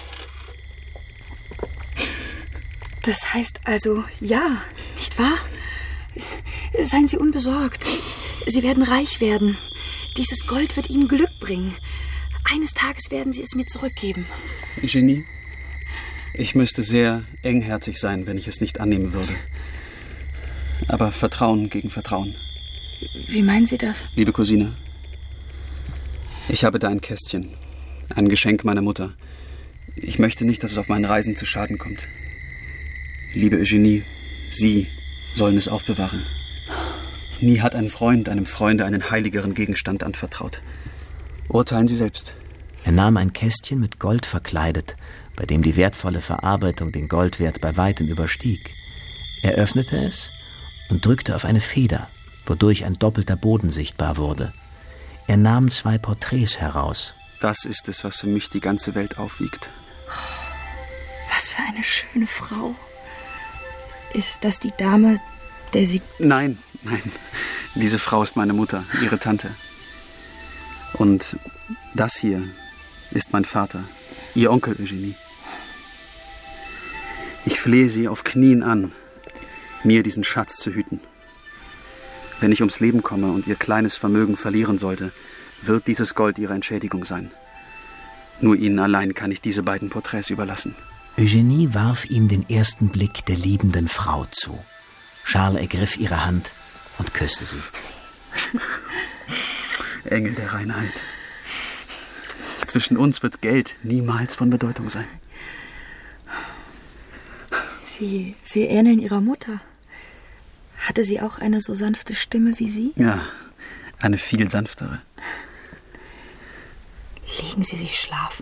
Das heißt also ja, nicht wahr? Seien Sie unbesorgt. Sie werden reich werden. Dieses Gold wird Ihnen Glück bringen. Eines Tages werden Sie es mir zurückgeben. Eugenie, ich müsste sehr engherzig sein, wenn ich es nicht annehmen würde. Aber Vertrauen gegen Vertrauen. Wie meinen Sie das? Liebe Cousine, ich habe da ein Kästchen. Ein Geschenk meiner Mutter. Ich möchte nicht, dass es auf meinen Reisen zu Schaden kommt. Liebe Eugenie, Sie sollen es aufbewahren. Nie hat ein Freund einem Freunde einen heiligeren Gegenstand anvertraut. Urteilen Sie selbst. Er nahm ein Kästchen mit Gold verkleidet, bei dem die wertvolle Verarbeitung den Goldwert bei weitem überstieg. Er öffnete es und drückte auf eine Feder, wodurch ein doppelter Boden sichtbar wurde. Er nahm zwei Porträts heraus. Das ist es, was für mich die ganze Welt aufwiegt. Was für eine schöne Frau. Ist das die Dame, der Sie... Nein, nein. Diese Frau ist meine Mutter, Ihre Tante. Und das hier ist mein Vater, Ihr Onkel Eugenie. Ich flehe Sie auf Knien an, mir diesen Schatz zu hüten. Wenn ich ums Leben komme und Ihr kleines Vermögen verlieren sollte, wird dieses Gold Ihre Entschädigung sein. Nur Ihnen allein kann ich diese beiden Porträts überlassen. Eugenie warf ihm den ersten Blick der liebenden Frau zu. Charles ergriff ihre Hand und küsste sie. Engel der Reinheit. Zwischen uns wird Geld niemals von Bedeutung sein. Sie, Sie ähneln Ihrer Mutter. Hatte sie auch eine so sanfte Stimme wie Sie? Ja, eine viel sanftere. Legen Sie sich schlafen.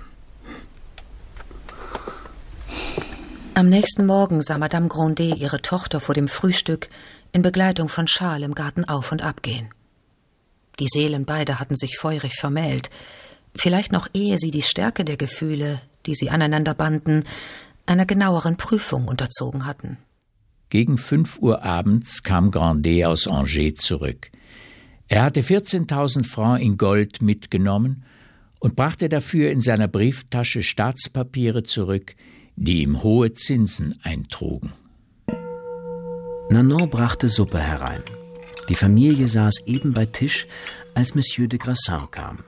Am nächsten Morgen sah Madame Grandet ihre Tochter vor dem Frühstück in Begleitung von Charles im Garten auf und ab gehen. Die Seelen beider hatten sich feurig vermählt, vielleicht noch ehe sie die Stärke der Gefühle, die sie aneinander banden, einer genaueren Prüfung unterzogen hatten. Gegen fünf Uhr abends kam Grandet aus Angers zurück. Er hatte vierzehntausend Francs in Gold mitgenommen und brachte dafür in seiner Brieftasche Staatspapiere zurück, die ihm hohe Zinsen eintrugen. Nanon brachte Suppe herein. Die Familie saß eben bei Tisch, als Monsieur de Grassin kam.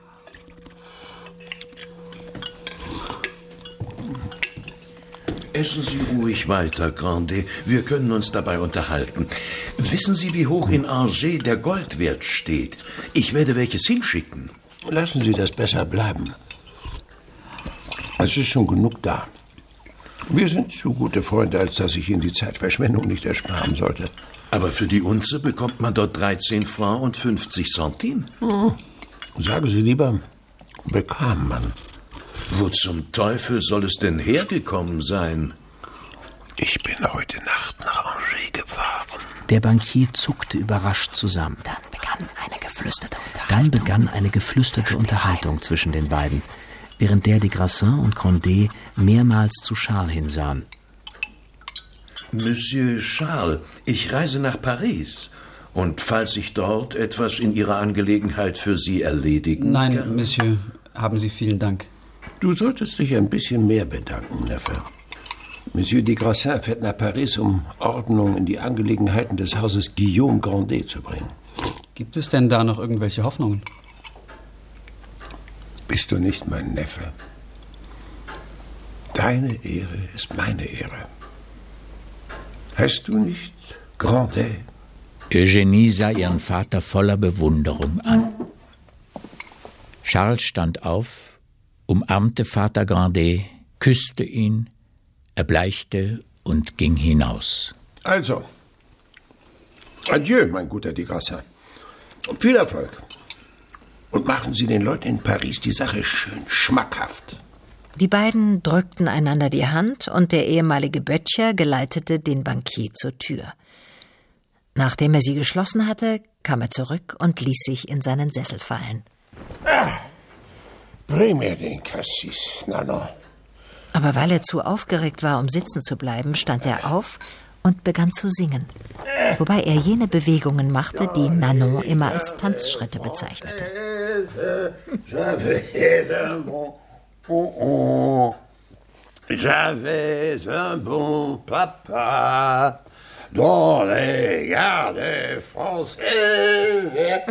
Essen Sie ruhig weiter, Grandet. Wir können uns dabei unterhalten. Wissen Sie, wie hoch in Angers der Goldwert steht? Ich werde welches hinschicken. Lassen Sie das besser bleiben. Es ist schon genug da. Wir sind zu gute Freunde, als dass ich Ihnen die Zeitverschwendung nicht ersparen sollte. Aber für die Unze bekommt man dort dreizehn Francs und fünfzig Centimes. Hm. Sagen Sie lieber, bekam man. Wo zum Teufel soll es denn hergekommen sein? Ich bin heute Nacht nach Angers gefahren. Der Bankier zuckte überrascht zusammen. Dann begann eine geflüsterte Unterhaltung. Dann begann eine geflüsterte Unterhaltung zwischen den beiden, während der de Grassin und Grandet mehrmals zu Charles hinsahen. Monsieur Charles, ich reise nach Paris. Und falls ich dort etwas in Ihrer Angelegenheit für Sie erledigen Nein, kann... Monsieur, haben Sie vielen Dank. Du solltest dich ein bisschen mehr bedanken, Neffe. Monsieur de Grassin fährt nach Paris, um Ordnung in die Angelegenheiten des Hauses Guillaume Grandet zu bringen. Gibt es denn da noch irgendwelche Hoffnungen? Bist du nicht mein Neffe? Deine Ehre ist meine Ehre. Heißt du nicht Grandet? Eugénie sah ihren Vater voller Bewunderung an. Charles stand auf, umarmte Vater Grandet, küsste ihn, erbleichte und ging hinaus. Also, adieu, mein guter de Grassin. Viel Erfolg. Und machen Sie den Leuten in Paris die Sache schön schmackhaft. Die beiden drückten einander die Hand und der ehemalige Böttcher geleitete den Bankier zur Tür. Nachdem er sie geschlossen hatte, kam er zurück und ließ sich in seinen Sessel fallen. Ah, bring mir den Cassis, Nanon. Aber weil er zu aufgeregt war, um sitzen zu bleiben, stand er auf und begann zu singen, wobei er jene Bewegungen machte, die Nanon immer als Tanzschritte bezeichnete. J'avais un bon, oh, oh. J'avais un bon papa dans les gardes français.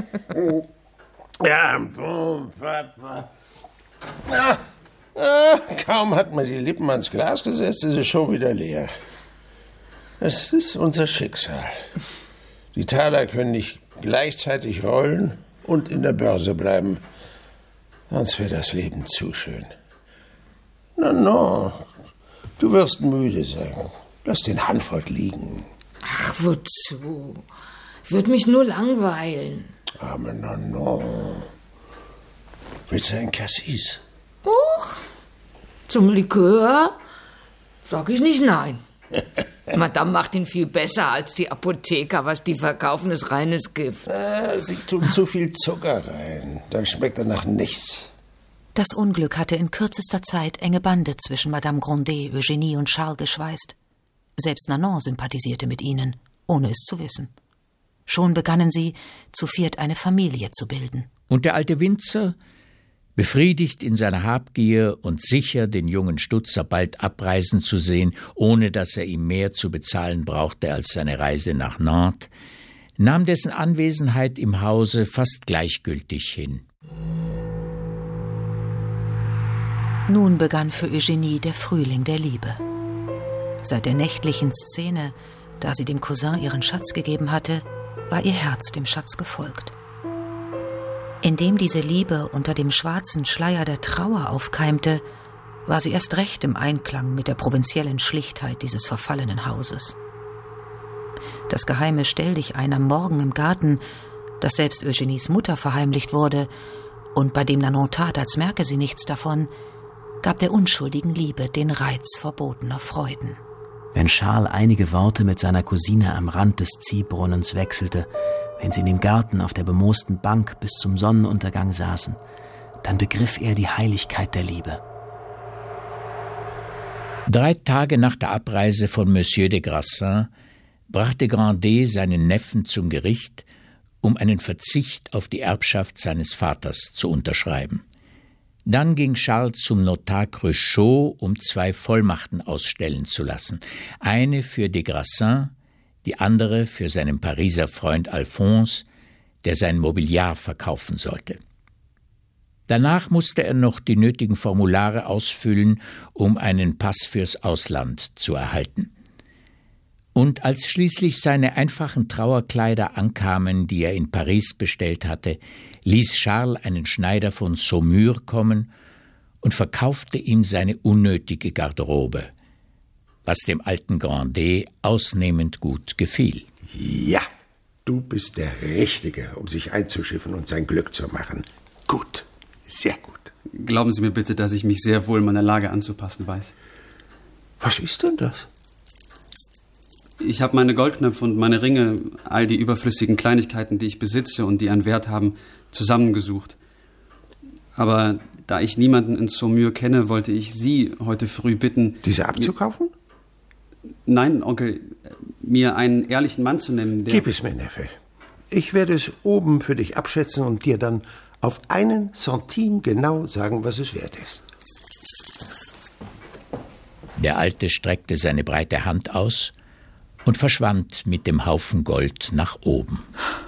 Un bon papa. Ah, ah, kaum hat man die Lippen ans Glas gesetzt, ist es schon wieder leer. Das ist unser Schicksal. Die Taler können nicht gleichzeitig rollen und in der Börse bleiben. Sonst wäre das Leben zu schön. Na, no, du wirst müde sein. Lass den Hanford liegen. Ach, wozu? Ich würde mich nur langweilen. Aber na, no. Willst du ein Cassis? Och, zum Likör sag ich nicht nein. Madame macht ihn viel besser als die Apotheker. Was die verkaufen, ist reines Gift. Ah, sie tun zu viel Zucker rein. Dann schmeckt er nach nichts. Das Unglück hatte in kürzester Zeit enge Bande zwischen Madame Grandet, Eugénie und Charles geschweißt. Selbst Nanon sympathisierte mit ihnen, ohne es zu wissen. Schon begannen sie, zu viert eine Familie zu bilden. Und der alte Winzer, befriedigt in seiner Habgier und sicher, den jungen Stutzer bald abreisen zu sehen, ohne dass er ihm mehr zu bezahlen brauchte als seine Reise nach Nantes, nahm dessen Anwesenheit im Hause fast gleichgültig hin. Nun begann für Eugénie der Frühling der Liebe. Seit der nächtlichen Szene, da sie dem Cousin ihren Schatz gegeben hatte, war ihr Herz dem Schatz gefolgt. Indem diese Liebe unter dem schwarzen Schleier der Trauer aufkeimte, war sie erst recht im Einklang mit der provinziellen Schlichtheit dieses verfallenen Hauses. Das geheime Stelldichein am Morgen im Garten, das selbst Eugenies Mutter verheimlicht wurde und bei dem Nanon tat, als merke sie nichts davon, gab der unschuldigen Liebe den Reiz verbotener Freuden. Wenn Charles einige Worte mit seiner Cousine am Rand des Ziehbrunnens wechselte, wenn sie in dem Garten auf der bemoosten Bank bis zum Sonnenuntergang saßen, dann begriff er die Heiligkeit der Liebe. Drei Tage nach der Abreise von Monsieur de Grassin brachte Grandet seinen Neffen zum Gericht, um einen Verzicht auf die Erbschaft seines Vaters zu unterschreiben. Dann ging Charles zum Notar Cruchot, um zwei Vollmachten ausstellen zu lassen. Eine für de Grassin, die andere für seinen Pariser Freund Alphonse, der sein Mobiliar verkaufen sollte. Danach musste er noch die nötigen Formulare ausfüllen, um einen Pass fürs Ausland zu erhalten. Und als schließlich seine einfachen Trauerkleider ankamen, die er in Paris bestellt hatte, ließ Charles einen Schneider von Saumur kommen und verkaufte ihm seine unnötige Garderobe, was dem alten Grandet ausnehmend gut gefiel. Ja, du bist der Richtige, um sich einzuschiffen und sein Glück zu machen. Gut, sehr gut. Glauben Sie mir bitte, dass ich mich sehr wohl meiner Lage anzupassen weiß. Was ist denn das? Ich habe meine Goldknöpfe und meine Ringe, all die überflüssigen Kleinigkeiten, die ich besitze und die einen Wert haben, zusammengesucht. Aber da ich niemanden in Saumur kenne, wollte ich Sie heute früh bitten... Diese abzukaufen? Nein, Onkel, mir einen ehrlichen Mann zu nennen, der... Gib es mir, Neffe. Ich werde es oben für dich abschätzen und dir dann auf einen Centime genau sagen, was es wert ist. Der Alte streckte seine breite Hand aus und verschwand mit dem Haufen Gold nach oben.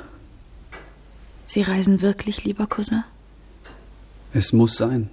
Sie reisen wirklich, lieber Cousin? Es muss sein.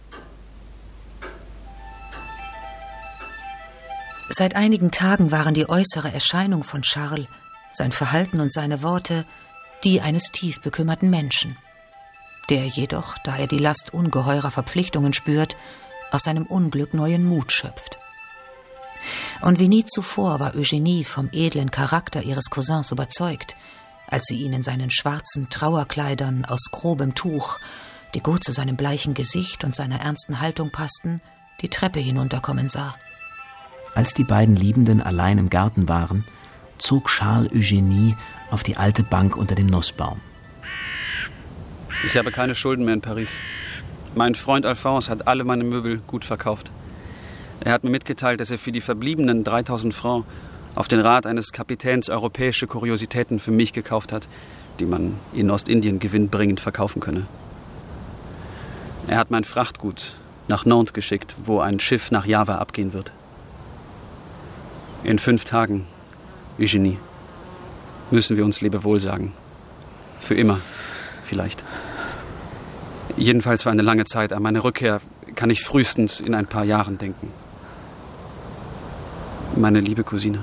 Seit einigen Tagen waren die äußere Erscheinung von Charles, sein Verhalten und seine Worte, die eines tief bekümmerten Menschen, der jedoch, da er die Last ungeheurer Verpflichtungen spürt, aus seinem Unglück neuen Mut schöpft. Und wie nie zuvor war Eugenie vom edlen Charakter ihres Cousins überzeugt, als sie ihn in seinen schwarzen Trauerkleidern aus grobem Tuch, die gut zu seinem bleichen Gesicht und seiner ernsten Haltung passten, die Treppe hinunterkommen sah. Als die beiden Liebenden allein im Garten waren, zog Charles Eugenie auf die alte Bank unter dem Nussbaum. Ich habe keine Schulden mehr in Paris. Mein Freund Alphonse hat alle meine Möbel gut verkauft. Er hat mir mitgeteilt, dass er für die verbliebenen dreitausend Francs auf den Rat eines Kapitäns europäische Kuriositäten für mich gekauft hat, die man in Ostindien gewinnbringend verkaufen könne. Er hat mein Frachtgut nach Nantes geschickt, wo ein Schiff nach Java abgehen wird. In fünf Tagen, Eugenie, müssen wir uns Lebewohl sagen. Für immer, vielleicht. Jedenfalls für eine lange Zeit. An meine Rückkehr kann ich frühestens in ein paar Jahren denken. Meine liebe Cousine,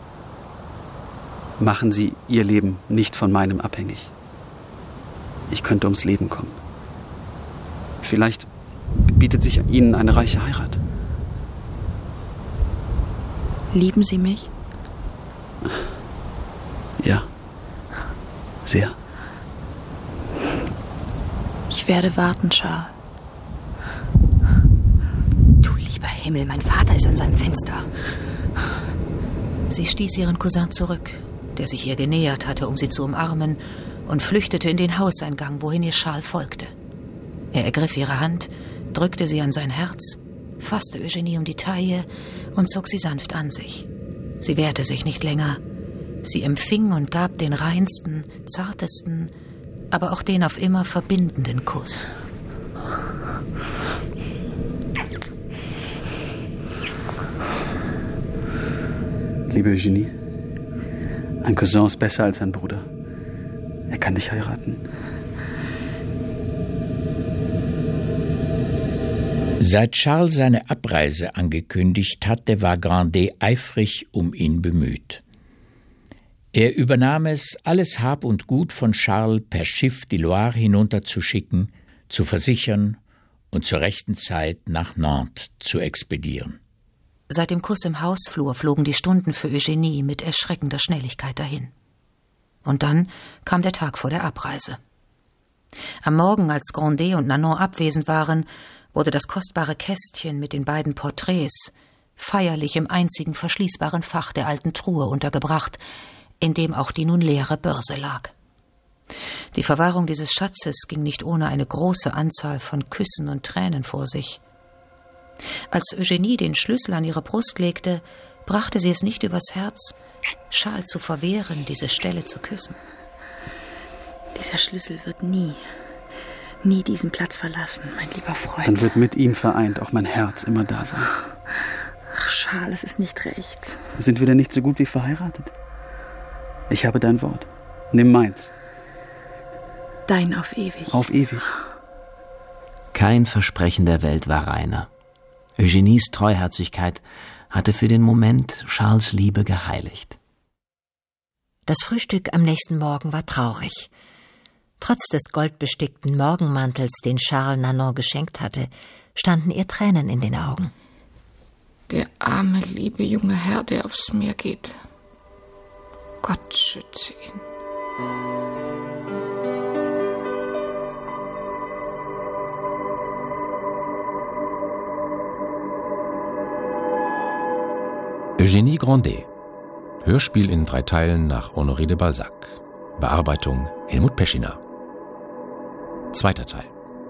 machen Sie Ihr Leben nicht von meinem abhängig. Ich könnte ums Leben kommen. Vielleicht bietet sich Ihnen eine reiche Heirat. Lieben Sie mich? Ja, sehr. Ich werde warten, Charles. Du lieber Himmel, mein Vater ist an seinem Fenster. Sie stieß ihren Cousin zurück, der sich ihr genähert hatte, um sie zu umarmen, und flüchtete in den Hauseingang, wohin ihr Charles folgte. Er ergriff ihre Hand, drückte sie an sein Herz, fasste Eugenie um die Taille und zog sie sanft an sich. Sie wehrte sich nicht länger. Sie empfing und gab den reinsten, zartesten, aber auch den auf immer verbindenden Kuss. Liebe Eugenie, ein Cousin ist besser als ein Bruder. Er kann dich heiraten. Seit Charles seine Abreise angekündigt hatte, war Grandet eifrig um ihn bemüht. Er übernahm es, alles Hab und Gut von Charles per Schiff die Loire hinunterzuschicken, zu versichern und zur rechten Zeit nach Nantes zu expedieren. Seit dem Kuss im Hausflur flogen die Stunden für Eugenie mit erschreckender Schnelligkeit dahin. Und dann kam der Tag vor der Abreise. Am Morgen, als Grandet und Nanon abwesend waren, wurde das kostbare Kästchen mit den beiden Porträts feierlich im einzigen verschließbaren Fach der alten Truhe untergebracht, in dem auch die nun leere Börse lag. Die Verwahrung dieses Schatzes ging nicht ohne eine große Anzahl von Küssen und Tränen vor sich. Als Eugenie den Schlüssel an ihre Brust legte, brachte sie es nicht übers Herz, Charles zu verwehren, diese Stelle zu küssen. Dieser Schlüssel wird nie, nie diesen Platz verlassen, mein lieber Freund. Dann wird mit ihm vereint auch mein Herz immer da sein. Ach, Charles, es ist nicht recht. Sind wir denn nicht so gut wie verheiratet? Ich habe dein Wort. Nimm meins. Dein auf ewig. Auf ewig. Kein Versprechen der Welt war reiner. Eugenies Treuherzigkeit hatte für den Moment Charles' Liebe geheiligt. Das Frühstück am nächsten Morgen war traurig. Trotz des goldbestickten Morgenmantels, den Charles Nanon geschenkt hatte, standen ihr Tränen in den Augen. Der arme, liebe junge Herr, der aufs Meer geht. Gott schütze ihn. Eugenie Grandet. Hörspiel in drei Teilen nach Honoré de Balzac. Bearbeitung Helmut Peschiner. Zweiter Teil.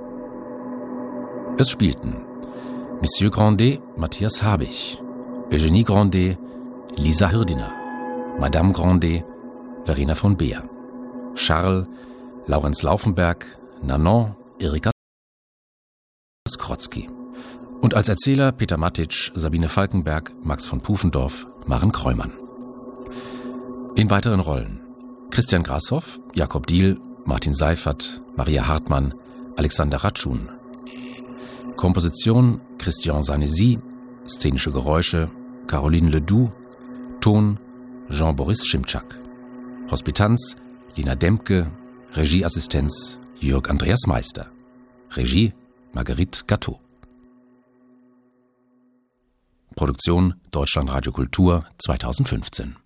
Es spielten Monsieur Grandet, Matthias Habich, Eugenie Grandet, Lisa Hirdiner, Madame Grandet, Verena von Beer, Charles, Laurenz Laufenberg, Nanon, Erika Skrotzki. Und als Erzähler Peter Matic, Sabine Falkenberg, Max von Pufendorf, Maren Kreumann. In weiteren Rollen Christian Grashoff, Jakob Diehl, Martin Seifert, Maria Hartmann, Alexander Ratschun. Komposition Christian Sanesi, szenische Geräusche Caroline Ledoux, Ton Jean-Boris Schimczak. Hospitanz Lina Dempke, Regieassistenz Jörg Andreas Meister. Regie Marguerite Gatteau. Produktion Deutschlandradio Kultur zweitausendfünfzehn.